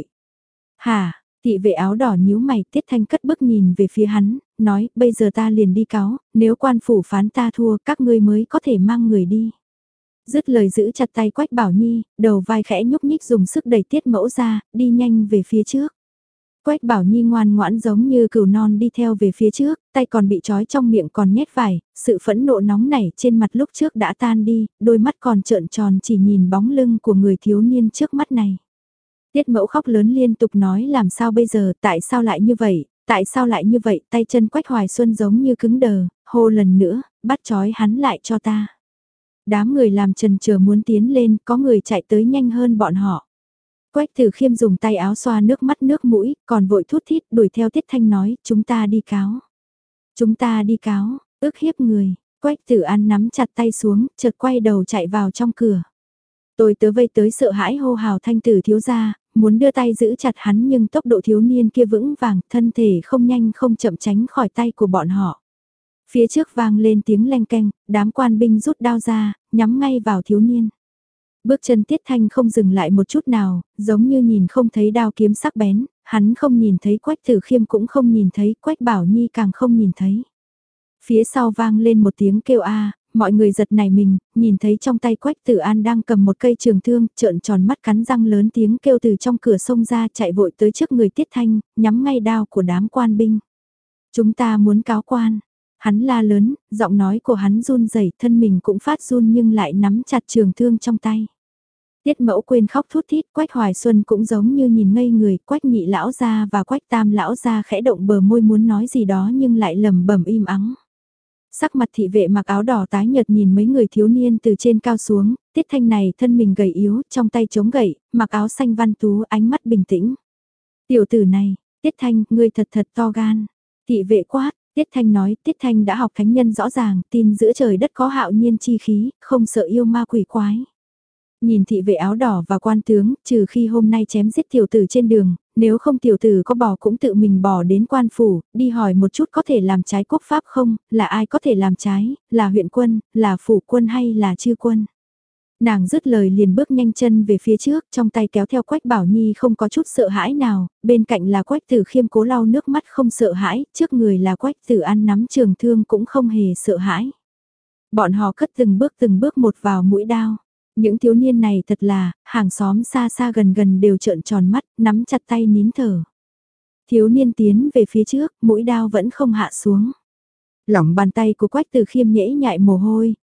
Hả, thị vệ áo đỏ nhíu mày, Tiết Thanh cất bước nhìn về phía hắn, nói, bây giờ ta liền đi cáo, nếu quan phủ phán ta thua các ngươi mới có thể mang người đi. Dứt lời giữ chặt tay Quách Bảo Nhi, đầu vai khẽ nhúc nhích dùng sức đẩy Tiết Mẫu ra, đi nhanh về phía trước. Quách Bảo Nhi ngoan ngoãn giống như cừu non đi theo về phía trước, tay còn bị trói trong miệng còn nhét vải, sự phẫn nộ nóng nảy trên mặt lúc trước đã tan đi, đôi mắt còn trợn tròn chỉ nhìn bóng lưng của người thiếu niên trước mắt này. Tiết Mẫu khóc lớn liên tục nói làm sao bây giờ, tại sao lại như vậy, tại sao lại như vậy, tay chân Quách Hoài Xuân giống như cứng đờ, hô lần nữa, bắt trói hắn lại cho ta. Đám người làm trần chờ muốn tiến lên, có người chạy tới nhanh hơn bọn họ. Quách Tử Khiêm dùng tay áo xoa nước mắt nước mũi, còn vội thút thít đuổi theo Tiết Thanh nói, chúng ta đi cáo. Chúng ta đi cáo, ức hiếp người, Quách Tử An nắm chặt tay xuống, chợt quay đầu chạy vào trong cửa. Tôi tớ vây tới sợ hãi hô hào Thanh tử thiếu gia, muốn đưa tay giữ chặt hắn nhưng tốc độ thiếu niên kia vững vàng, thân thể không nhanh không chậm tránh khỏi tay của bọn họ. Phía trước vang lên tiếng leng keng, đám quan binh rút đao ra, nhắm ngay vào thiếu niên. Bước chân Tiết Thanh không dừng lại một chút nào, giống như nhìn không thấy đao kiếm sắc bén, hắn không nhìn thấy Quách Tử Khiêm cũng không nhìn thấy, Quách Bảo Nhi càng không nhìn thấy. Phía sau vang lên một tiếng kêu a, mọi người giật nảy mình, nhìn thấy trong tay Quách Tử An đang cầm một cây trường thương, trợn tròn mắt cắn răng lớn tiếng kêu từ trong cửa xông ra chạy vội tới trước người Tiết Thanh, nhắm ngay đao của đám quan binh. Chúng ta muốn cáo quan. Hắn la lớn, giọng nói của hắn run rẩy, thân mình cũng phát run nhưng lại nắm chặt trường thương trong tay. Tiết Mẫu quên khóc thút thít, Quách Hoài Xuân cũng giống như nhìn ngây người, Quách Nhị lão gia và Quách Tam lão gia khẽ động bờ môi muốn nói gì đó nhưng lại lẩm bẩm im ắng. Sắc mặt thị vệ mặc áo đỏ tái nhợt nhìn mấy người thiếu niên từ trên cao xuống, Tiết Thanh này thân mình gầy yếu, trong tay chống gậy, mặc áo xanh văn tú, ánh mắt bình tĩnh. Tiểu tử này, Tiết Thanh, ngươi thật thật to gan. Thị vệ quát, Tiết Thanh nói, Tiết Thanh đã học thánh nhân rõ ràng, tin giữa trời đất có hạo nhiên chi khí, không sợ yêu ma quỷ quái. Nhìn thị vệ áo đỏ và quan tướng, trừ khi hôm nay chém giết tiểu tử trên đường, nếu không tiểu tử có bỏ cũng tự mình bỏ đến quan phủ, đi hỏi một chút có thể làm trái quốc pháp không, là ai có thể làm trái, là huyện quân, là phủ quân hay là chư quân. Nàng dứt lời liền bước nhanh chân về phía trước, trong tay kéo theo Quách Bảo Nhi không có chút sợ hãi nào, bên cạnh là Quách Tử Khiêm cố lau nước mắt không sợ hãi, trước người là Quách Tử An nắm trường thương cũng không hề sợ hãi. Bọn họ cất từng bước từng bước một vào mũi đao. Những thiếu niên này thật là, hàng xóm xa xa gần gần đều trợn tròn mắt, nắm chặt tay nín thở. Thiếu niên tiến về phía trước, mũi đao vẫn không hạ xuống. Lỏng bàn tay của Quách Tử Khiêm nhễ nhại mồ hôi,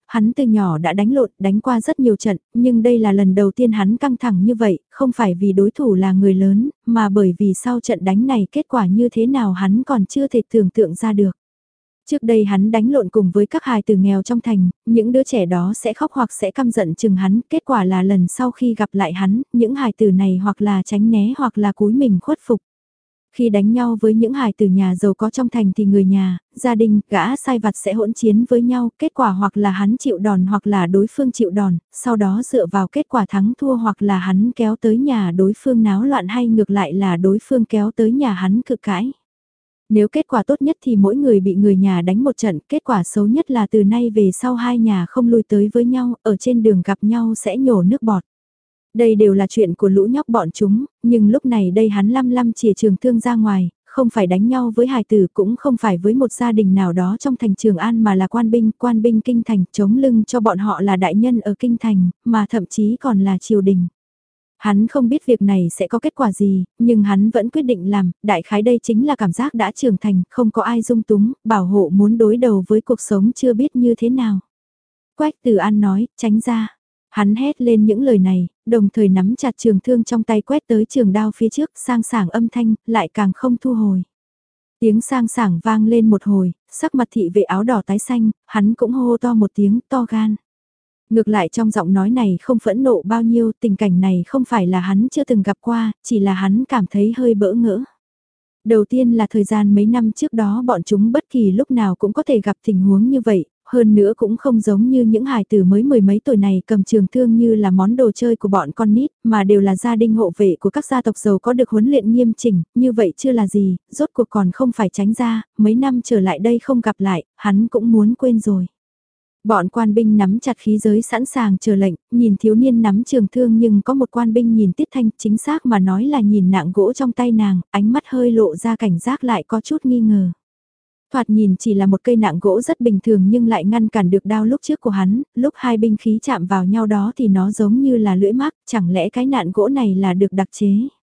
hắn từ nhỏ đã đánh lộn, đánh qua rất nhiều trận, nhưng đây là lần đầu tiên hắn căng thẳng như vậy, không phải vì đối thủ là người lớn, mà bởi vì sau trận đánh này kết quả như thế nào hắn còn chưa thể tưởng tượng ra được. Trước đây hắn đánh lộn cùng với các hài tử nghèo trong thành, những đứa trẻ đó sẽ khóc hoặc sẽ căm giận chừng hắn, kết quả là lần sau khi gặp lại hắn, những hài tử này hoặc là tránh né hoặc là cúi mình khuất phục. Khi đánh nhau với những hài tử nhà giàu có trong thành thì người nhà, gia đình, gã sai vặt sẽ hỗn chiến với nhau, kết quả hoặc là hắn chịu đòn hoặc là đối phương chịu đòn, sau đó dựa vào kết quả thắng thua hoặc là hắn kéo tới nhà đối phương náo loạn hay ngược lại là đối phương kéo tới nhà hắn cự cãi. Nếu kết quả tốt nhất thì mỗi người bị người nhà đánh một trận, kết quả xấu nhất là từ nay về sau hai nhà không lui tới với nhau, ở trên đường gặp nhau sẽ nhổ nước bọt. Đây đều là chuyện của lũ nhóc bọn chúng, nhưng lúc này đây hắn lăm lăm chìa trường thương ra ngoài, không phải đánh nhau với hài tử cũng không phải với một gia đình nào đó trong thành Trường An mà là quan binh, quan binh kinh thành, chống lưng cho bọn họ là đại nhân ở kinh thành, mà thậm chí còn là triều đình. Hắn không biết việc này sẽ có kết quả gì, nhưng hắn vẫn quyết định làm, đại khái đây chính là cảm giác đã trưởng thành, không có ai dung túng, bảo hộ muốn đối đầu với cuộc sống chưa biết như thế nào. Quách Tử An nói, tránh ra. Hắn hét lên những lời này, đồng thời nắm chặt trường thương trong tay quét tới trường đao phía trước, sang sảng âm thanh, lại càng không thu hồi. Tiếng sang sảng vang lên một hồi, sắc mặt thị vệ áo đỏ tái xanh, hắn cũng hô to một tiếng to gan. Ngược lại trong giọng nói này không phẫn nộ bao nhiêu, tình cảnh này không phải là hắn chưa từng gặp qua, chỉ là hắn cảm thấy hơi bỡ ngỡ. Đầu tiên là thời gian mấy năm trước đó bọn chúng bất kỳ lúc nào cũng có thể gặp tình huống như vậy, hơn nữa cũng không giống như những hài tử mới mười mấy tuổi này cầm trường thương như là món đồ chơi của bọn con nít, mà đều là gia đình hộ vệ của các gia tộc giàu có được huấn luyện nghiêm chỉnh, như vậy chưa là gì, rốt cuộc còn không phải tránh ra, mấy năm trở lại đây không gặp lại, hắn cũng muốn quên rồi. Bọn quan binh nắm chặt khí giới sẵn sàng chờ lệnh, nhìn thiếu niên nắm trường thương nhưng có một quan binh nhìn Tiết Thanh chính xác mà nói là nhìn nạng gỗ trong tay nàng, ánh mắt hơi lộ ra cảnh giác lại có chút nghi ngờ. Thoạt nhìn chỉ là một cây nạng gỗ rất bình thường nhưng lại ngăn cản được đao lúc trước của hắn, lúc hai binh khí chạm vào nhau đó thì nó giống như là lưỡi mác, chẳng lẽ cái nạn gỗ này là được đặc chế.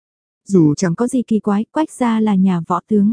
Dù chẳng có gì kỳ quái, Quách gia là nhà võ tướng.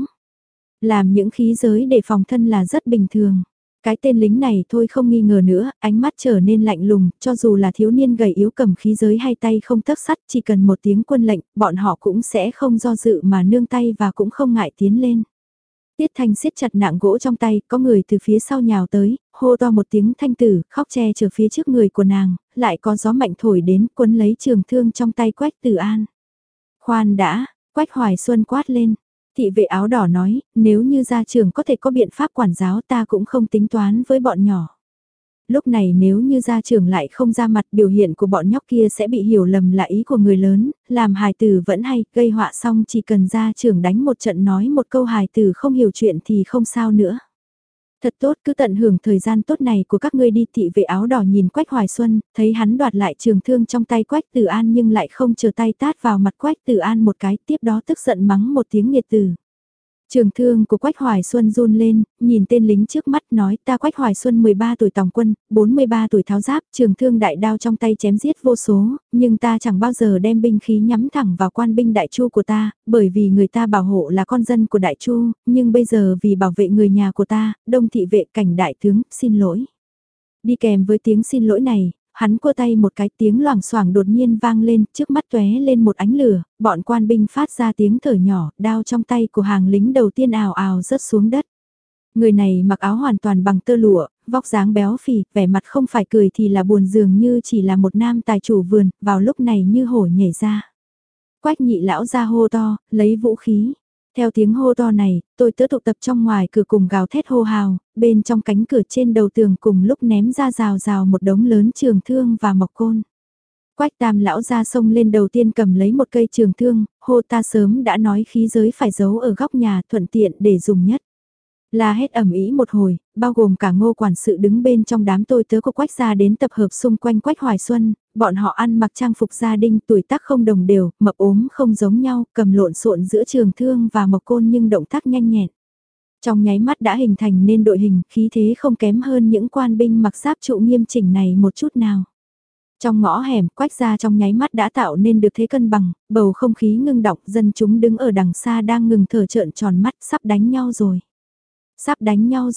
Làm những khí giới để phòng thân là rất bình thường. Cái tên lính này thôi không nghi ngờ nữa, ánh mắt trở nên lạnh lùng, cho dù là thiếu niên gầy yếu cầm khí giới hay tay không tấc sắt, chỉ cần một tiếng quân lệnh, bọn họ cũng sẽ không do dự mà nương tay và cũng không ngại tiến lên. Tiết Thanh siết chặt nạng gỗ trong tay, có người từ phía sau nhào tới, hô to một tiếng thanh tử, khóc che chở phía trước người của nàng, lại có gió mạnh thổi đến, quấn lấy trường thương trong tay Quách Tử An. Khoan đã, Quách Hoài Xuân quát lên. Thị vệ áo đỏ nói, nếu như gia trưởng có thể có biện pháp quản giáo ta cũng không tính toán với bọn nhỏ. Lúc này nếu như gia trưởng lại không ra mặt biểu hiện của bọn nhóc kia sẽ bị hiểu lầm là ý của người lớn, làm hài tử vẫn hay, gây họa xong chỉ cần gia trưởng đánh một trận nói một câu hài tử không hiểu chuyện thì không sao nữa. Thật tốt cứ tận hưởng thời gian tốt này của các ngươi đi. Thị vệ áo đỏ nhìn Quách Hoài Xuân, thấy hắn đoạt lại trường thương trong tay Quách Tử An nhưng lại không chờ tay tát vào mặt Quách Tử An một cái, tiếp đó tức giận mắng một tiếng nghiệt tử. Trường thương của Quách Hoài Xuân run lên, nhìn tên lính trước mắt nói ta Quách Hoài Xuân mười ba tuổi tòng quân, bốn mươi ba tuổi tháo giáp, trường thương đại đao trong tay chém giết vô số, nhưng ta chẳng bao giờ đem binh khí nhắm thẳng vào quan binh đại chu của ta, bởi vì người ta bảo hộ là con dân của đại chu, nhưng bây giờ vì bảo vệ người nhà của ta, Đông thị vệ cảnh đại tướng, xin lỗi. Đi kèm với tiếng xin lỗi này, hắn cua tay một cái tiếng loảng xoảng đột nhiên vang lên, trước mắt tóe lên một ánh lửa, bọn quan binh phát ra tiếng thở nhỏ, đao trong tay của hàng lính đầu tiên ào ào rớt xuống đất. Người này mặc áo hoàn toàn bằng tơ lụa, vóc dáng béo phì, vẻ mặt không phải cười thì là buồn, dường như chỉ là một nam tài chủ vườn, vào lúc này như hổ nhảy ra. Quách nhị lão ra hô to, lấy vũ khí. Theo tiếng hô to này, tôi tớ tụ tập trong ngoài cửa cùng gào thét hô hào, bên trong cánh cửa trên đầu tường cùng lúc ném ra rào rào một đống lớn trường thương và mộc côn. Quách tam lão ra sông lên đầu tiên cầm lấy một cây trường thương, hô ta sớm đã nói khí giới phải giấu ở góc nhà thuận tiện để dùng nhất. La hét ầm ĩ một hồi, bao gồm cả Ngô quản sự đứng bên trong đám tôi tớ của Quách gia đến tập hợp xung quanh Quách Hoài Xuân, bọn họ ăn mặc trang phục gia đình, tuổi tác không đồng đều, mập ốm không giống nhau, cầm lộn xộn giữa trường thương và mộc côn nhưng động tác nhanh nhẹn. Trong nháy mắt đã hình thành nên đội hình, khí thế không kém hơn những quan binh mặc giáp trụ nghiêm chỉnh này một chút nào. Trong ngõ hẻm, Quách gia trong nháy mắt đã tạo nên được thế cân bằng, bầu không khí ngưng đọng, dân chúng đứng ở đằng xa đang ngừng thở trợn tròn mắt, sắp đánh nhau rồi. Sắp đánh nhau rồi,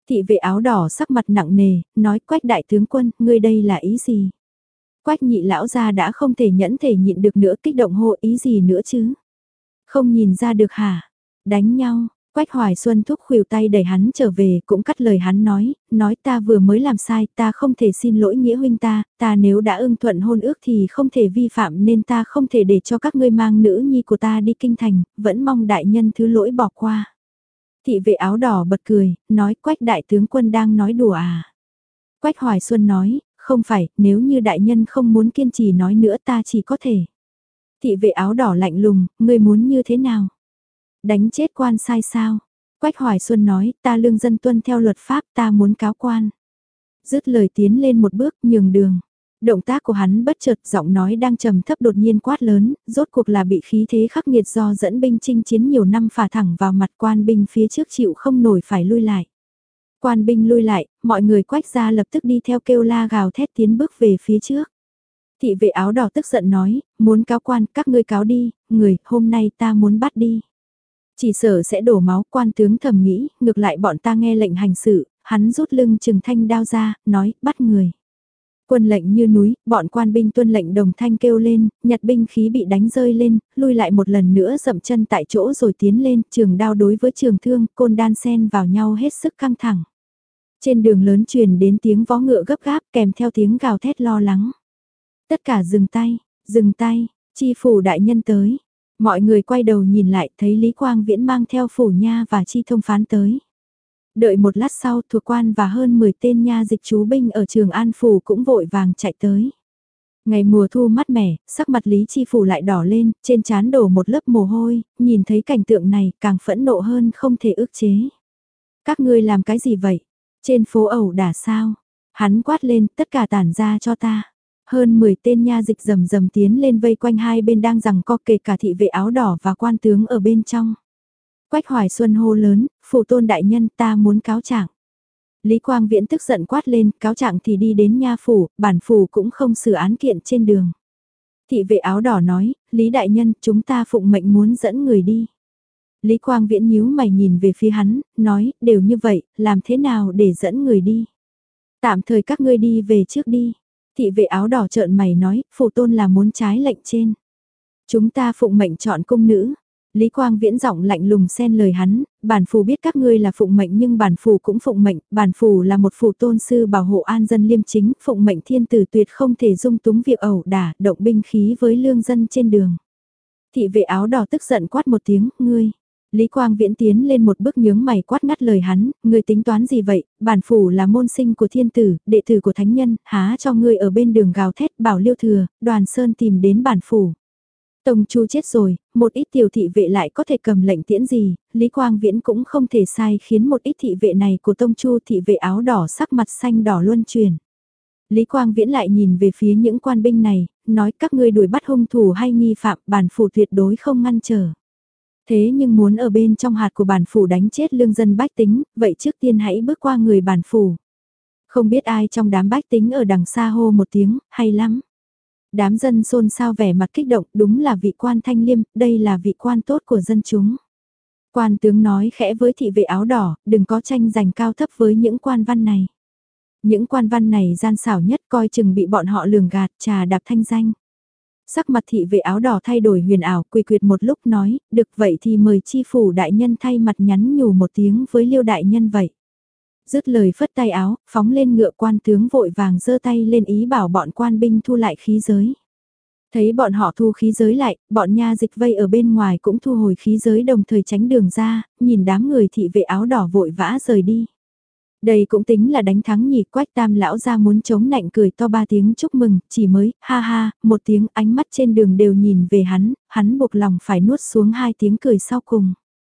Thị vệ áo đỏ sắc mặt nặng nề, nói Quách đại tướng quân, ngươi đây là ý gì? Quách nhị lão gia đã không thể nhẫn thể nhịn được nữa, kích động hô, ý gì nữa chứ? Không nhìn ra được hả? Đánh nhau, Quách Hoài Xuân thúc khuỷu tay đẩy hắn trở về, cũng cắt lời hắn nói, nói ta vừa mới làm sai, ta không thể xin lỗi nghĩa huynh ta, ta nếu đã ưng thuận hôn ước thì không thể vi phạm nên ta không thể để cho các ngươi mang nữ nhi của ta đi kinh thành, vẫn mong đại nhân thứ lỗi bỏ qua. Thị vệ áo đỏ bật cười, nói Quách đại tướng quân đang nói đùa à. Quách Hoài Xuân nói, không phải, nếu như đại nhân không muốn kiên trì nói nữa ta chỉ có thể. Thị vệ áo đỏ lạnh lùng, ngươi muốn như thế nào? Đánh chết quan sai sao? Quách Hoài Xuân nói, ta lương dân tuân theo luật pháp, ta muốn cáo quan. Dứt lời tiến lên một bước, nhường đường. Động tác của hắn bất chợt, giọng nói đang trầm thấp đột nhiên quát lớn, rốt cuộc là bị khí thế khắc nghiệt do dẫn binh chinh chiến nhiều năm phả thẳng vào mặt quan binh phía trước chịu không nổi phải lui lại. Quan binh lui lại, mọi người Quách ra lập tức đi theo kêu la gào thét tiến bước về phía trước. Thị vệ áo đỏ tức giận nói, muốn cáo quan, các ngươi cáo đi, người, hôm nay ta muốn bắt đi. Chỉ sợ sẽ đổ máu, quan tướng thầm nghĩ, ngược lại bọn ta nghe lệnh hành sự, hắn rút lưng trừng thanh đao ra, nói, bắt người. Quân lệnh như núi, bọn quan binh tuân lệnh đồng thanh kêu lên, nhặt binh khí bị đánh rơi lên, lui lại một lần nữa dậm chân tại chỗ rồi tiến lên, trường đao đối với trường thương, côn đan sen vào nhau hết sức căng thẳng. Trên đường lớn truyền đến tiếng vó ngựa gấp gáp kèm theo tiếng gào thét lo lắng. Tất cả dừng tay, dừng tay, chi phủ đại nhân tới. Mọi người quay đầu nhìn lại thấy Lý Quang Viễn mang theo phủ nha và chi thông phán tới. Đợi một lát sau thuộc quan và hơn mười tên nha dịch chú binh ở trường An Phủ cũng vội vàng chạy tới. Ngày mùa thu mát mẻ, sắc mặt Lý Chi Phủ lại đỏ lên, trên trán đổ một lớp mồ hôi, nhìn thấy cảnh tượng này càng phẫn nộ hơn không thể ức chế. Các ngươi làm cái gì vậy? Trên phố ẩu đả sao? Hắn quát lên, tất cả tản ra cho ta. Hơn mười tên nha dịch rầm rầm tiến lên vây quanh hai bên đang giằng co, kể cả thị vệ áo đỏ và quan tướng ở bên trong. Quách Hoài Xuân hô lớn, phủ tôn đại nhân ta muốn cáo trạng. Lý Quang Viễn tức giận quát lên, cáo trạng thì đi đến nha phủ, bản phủ cũng không xử án kiện trên đường. Thị vệ áo đỏ nói, Lý đại nhân chúng ta phụng mệnh muốn dẫn người đi. Lý Quang Viễn nhíu mày nhìn về phía hắn, nói, đều như vậy, làm thế nào để dẫn người đi? Tạm thời các ngươi đi về trước đi. Thị vệ áo đỏ trợn mày nói, phủ tôn là muốn trái lệnh trên. Chúng ta phụng mệnh chọn cung nữ. Lý Quang Viễn giọng lạnh lùng xen lời hắn, bản phù biết các ngươi là phụng mệnh nhưng bản phù cũng phụng mệnh, bản phù là một phù tôn sư bảo hộ an dân liêm chính, phụng mệnh thiên tử tuyệt không thể dung túng việc ẩu đả, động binh khí với lương dân trên đường. Thị vệ áo đỏ tức giận quát một tiếng, ngươi. Lý Quang Viễn tiến lên một bước nhướng mày quát ngắt lời hắn, ngươi tính toán gì vậy, bản phủ là môn sinh của thiên tử, đệ tử của thánh nhân, há cho ngươi ở bên đường gào thét bảo Liêu Thừa, Đoàn Sơn tìm đến bản phủ. Tông Chu chết rồi, một ít tiểu thị vệ lại có thể cầm lệnh tiễn gì, Lý Quang Viễn cũng không thể sai khiến một ít thị vệ này của Tông Chu thị vệ áo đỏ sắc mặt xanh đỏ luân chuyển. Lý Quang Viễn lại nhìn về phía những quan binh này, nói các ngươi đuổi bắt hung thủ hay nghi phạm bản phủ tuyệt đối không ngăn trở. Thế nhưng muốn ở bên trong hạt của bản phủ đánh chết lương dân bách tính, vậy trước tiên hãy bước qua người bản phủ. Không biết ai trong đám bách tính ở đằng xa hô một tiếng, hay lắm. Đám dân xôn xao vẻ mặt kích động, đúng là vị quan thanh liêm, đây là vị quan tốt của dân chúng. Quan tướng nói khẽ với thị vệ áo đỏ, đừng có tranh giành cao thấp với những quan văn này. Những quan văn này gian xảo nhất coi chừng bị bọn họ lường gạt, trà đạp thanh danh. Sắc mặt thị vệ áo đỏ thay đổi huyền ảo, quỳ quyệt một lúc nói, được vậy thì mời chi phủ đại nhân thay mặt nhắn nhủ một tiếng với Liêu đại nhân vậy. Dứt lời phất tay áo, phóng lên ngựa quan tướng vội vàng giơ tay lên ý bảo bọn quan binh thu lại khí giới. Thấy bọn họ thu khí giới lại, bọn nha dịch vây ở bên ngoài cũng thu hồi khí giới đồng thời tránh đường ra, nhìn đám người thị vệ áo đỏ vội vã rời đi. Đây cũng tính là đánh thắng nhỉ, Quách Tam lão ra muốn chống nạnh cười to ba tiếng chúc mừng, chỉ mới, ha ha, một tiếng, ánh mắt trên đường đều nhìn về hắn, hắn buộc lòng phải nuốt xuống hai tiếng cười sau cùng.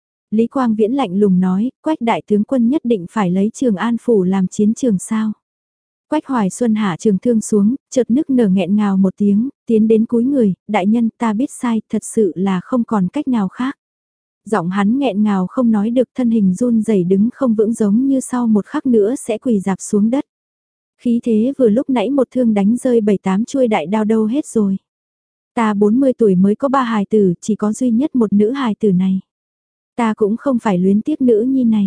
Lý Quang Viễn lạnh lùng nói, Quách đại tướng quân nhất định phải lấy Trường An Phủ làm chiến trường sao. Quách Hoài Xuân hạ trường thương xuống, chợt nức nở nghẹn ngào một tiếng, tiến đến cúi người, đại nhân ta biết sai, thật sự là không còn cách nào khác. Giọng hắn nghẹn ngào không nói được, thân hình run rẩy đứng không vững giống như sau một khắc nữa sẽ quỳ dạp xuống đất. Khí thế vừa lúc nãy một thương đánh rơi bảy tám chuôi đại đao đâu hết rồi. Ta bốn mươi tuổi mới có ba hài tử, chỉ có duy nhất một nữ hài tử này. Ta cũng không phải luyến tiếc nữ nhi này.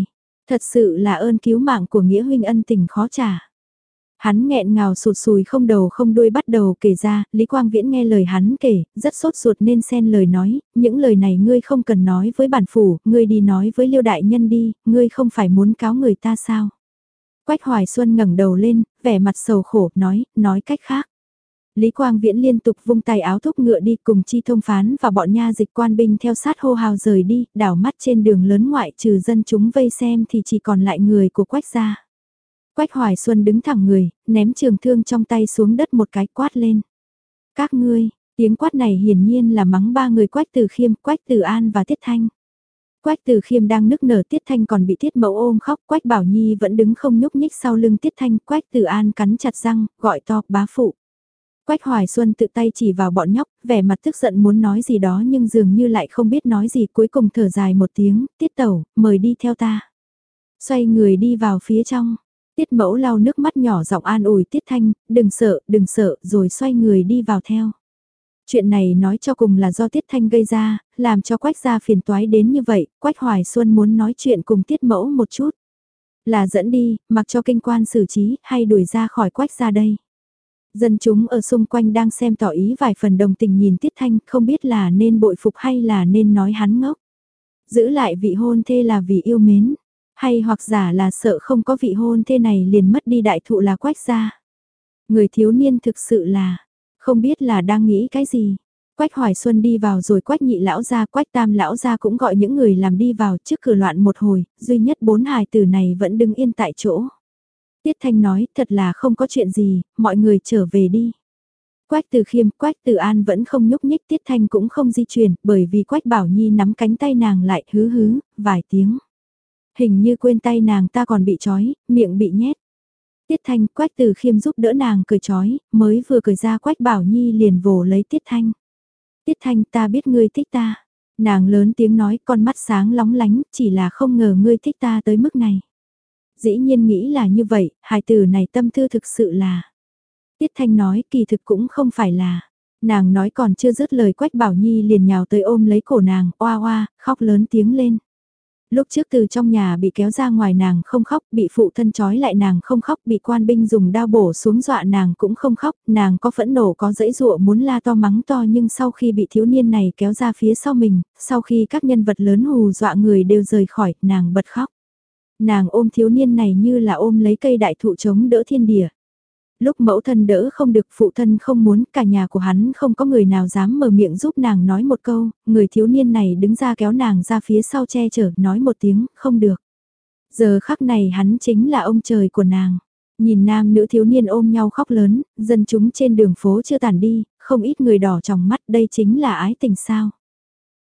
Thật sự là ơn cứu mạng của nghĩa huynh ân tình khó trả. Hắn nghẹn ngào sụt sùi không đầu không đuôi bắt đầu kể ra, Lý Quang Viễn nghe lời hắn kể, rất sốt ruột nên xen lời nói, những lời này ngươi không cần nói với bản phủ, ngươi đi nói với Liêu đại nhân đi, ngươi không phải muốn cáo người ta sao? Quách Hoài Xuân ngẩng đầu lên, vẻ mặt sầu khổ, nói, nói cách khác. Lý Quang Viễn liên tục vung tay áo thúc ngựa đi cùng Chi Thông Phán và bọn nha dịch quan binh theo sát hô hào rời đi, đảo mắt trên đường lớn ngoại trừ dân chúng vây xem thì chỉ còn lại người của Quách gia. Quách Hoài Xuân đứng thẳng người, ném trường thương trong tay xuống đất một cái quát lên. Các ngươi, tiếng quát này hiển nhiên là mắng ba người Quách Từ Khiêm, Quách Từ An và Tiết Thanh. Quách Từ Khiêm đang nức nở, Tiết Thanh còn bị Tiết Mẫu ôm khóc, Quách Bảo Nhi vẫn đứng không nhúc nhích sau lưng Tiết Thanh, Quách Từ An cắn chặt răng, gọi to, bá phụ. Quách Hoài Xuân tự tay chỉ vào bọn nhóc, vẻ mặt tức giận muốn nói gì đó nhưng dường như lại không biết nói gì, cuối cùng thở dài một tiếng, Tiết Tẩu, mời đi theo ta. Xoay người đi vào phía trong. Tiết Mẫu lau nước mắt nhỏ giọng an ủi Tiết Thanh, đừng sợ, đừng sợ, rồi xoay người đi vào theo. Chuyện này nói cho cùng là do Tiết Thanh gây ra, làm cho Quách gia phiền toái đến như vậy, Quách Hoài Xuân muốn nói chuyện cùng Tiết Mẫu một chút. Là dẫn đi, mặc cho kinh quan xử trí, hay đuổi ra khỏi Quách gia đây. Dân chúng ở xung quanh đang xem tỏ ý vài phần đồng tình nhìn Tiết Thanh, không biết là nên bội phục hay là nên nói hắn ngốc. Giữ lại vị hôn thê là vì yêu mến, hay hoặc giả là sợ không có vị hôn thê này liền mất đi đại thụ là Quách gia. Người thiếu niên thực sự là, không biết là đang nghĩ cái gì. Quách Hoài Xuân đi vào rồi Quách nhị lão gia, Quách tam lão gia cũng gọi những người làm đi vào trước cửa loạn một hồi, duy nhất bốn hài tử này vẫn đứng yên tại chỗ. Tiết Thanh nói, thật là không có chuyện gì, mọi người trở về đi. Quách Từ Khiêm, Quách Từ An vẫn không nhúc nhích, Tiết Thanh cũng không di chuyển, bởi vì Quách Bảo Nhi nắm cánh tay nàng lại hứ hứ, vài tiếng. Hình như quên tay nàng ta còn bị trói, miệng bị nhét. Tiết Thanh, Quách Từ Khiêm giúp đỡ nàng cười trói, mới vừa cười ra Quách Bảo Nhi liền vồ lấy Tiết Thanh. Tiết Thanh, ta biết ngươi thích ta. Nàng lớn tiếng nói, con mắt sáng lóng lánh, chỉ là không ngờ ngươi thích ta tới mức này. Dĩ nhiên nghĩ là như vậy, hài tử này tâm tư thực sự là. Tiết Thanh nói, kỳ thực cũng không phải là. Nàng nói còn chưa dứt lời, Quách Bảo Nhi liền nhào tới ôm lấy cổ nàng, oa oa, khóc lớn tiếng lên. Lúc trước từ trong nhà bị kéo ra ngoài nàng không khóc, bị phụ thân trói lại nàng không khóc, bị quan binh dùng đao bổ xuống dọa nàng cũng không khóc, nàng có phẫn nộ có dẫy dụa muốn la to mắng to, nhưng sau khi bị thiếu niên này kéo ra phía sau mình, sau khi các nhân vật lớn hù dọa người đều rời khỏi, nàng bật khóc. Nàng ôm thiếu niên này như là ôm lấy cây đại thụ chống đỡ thiên địa. Lúc mẫu thân đỡ không được, phụ thân không muốn, cả nhà của hắn không có người nào dám mở miệng giúp nàng nói một câu, người thiếu niên này đứng ra kéo nàng ra phía sau che chở, nói một tiếng, không được. Giờ khắc này hắn chính là ông trời của nàng. Nhìn nam nữ thiếu niên ôm nhau khóc lớn, dân chúng trên đường phố chưa tản đi, không ít người đỏ trong mắt, đây chính là ái tình sao.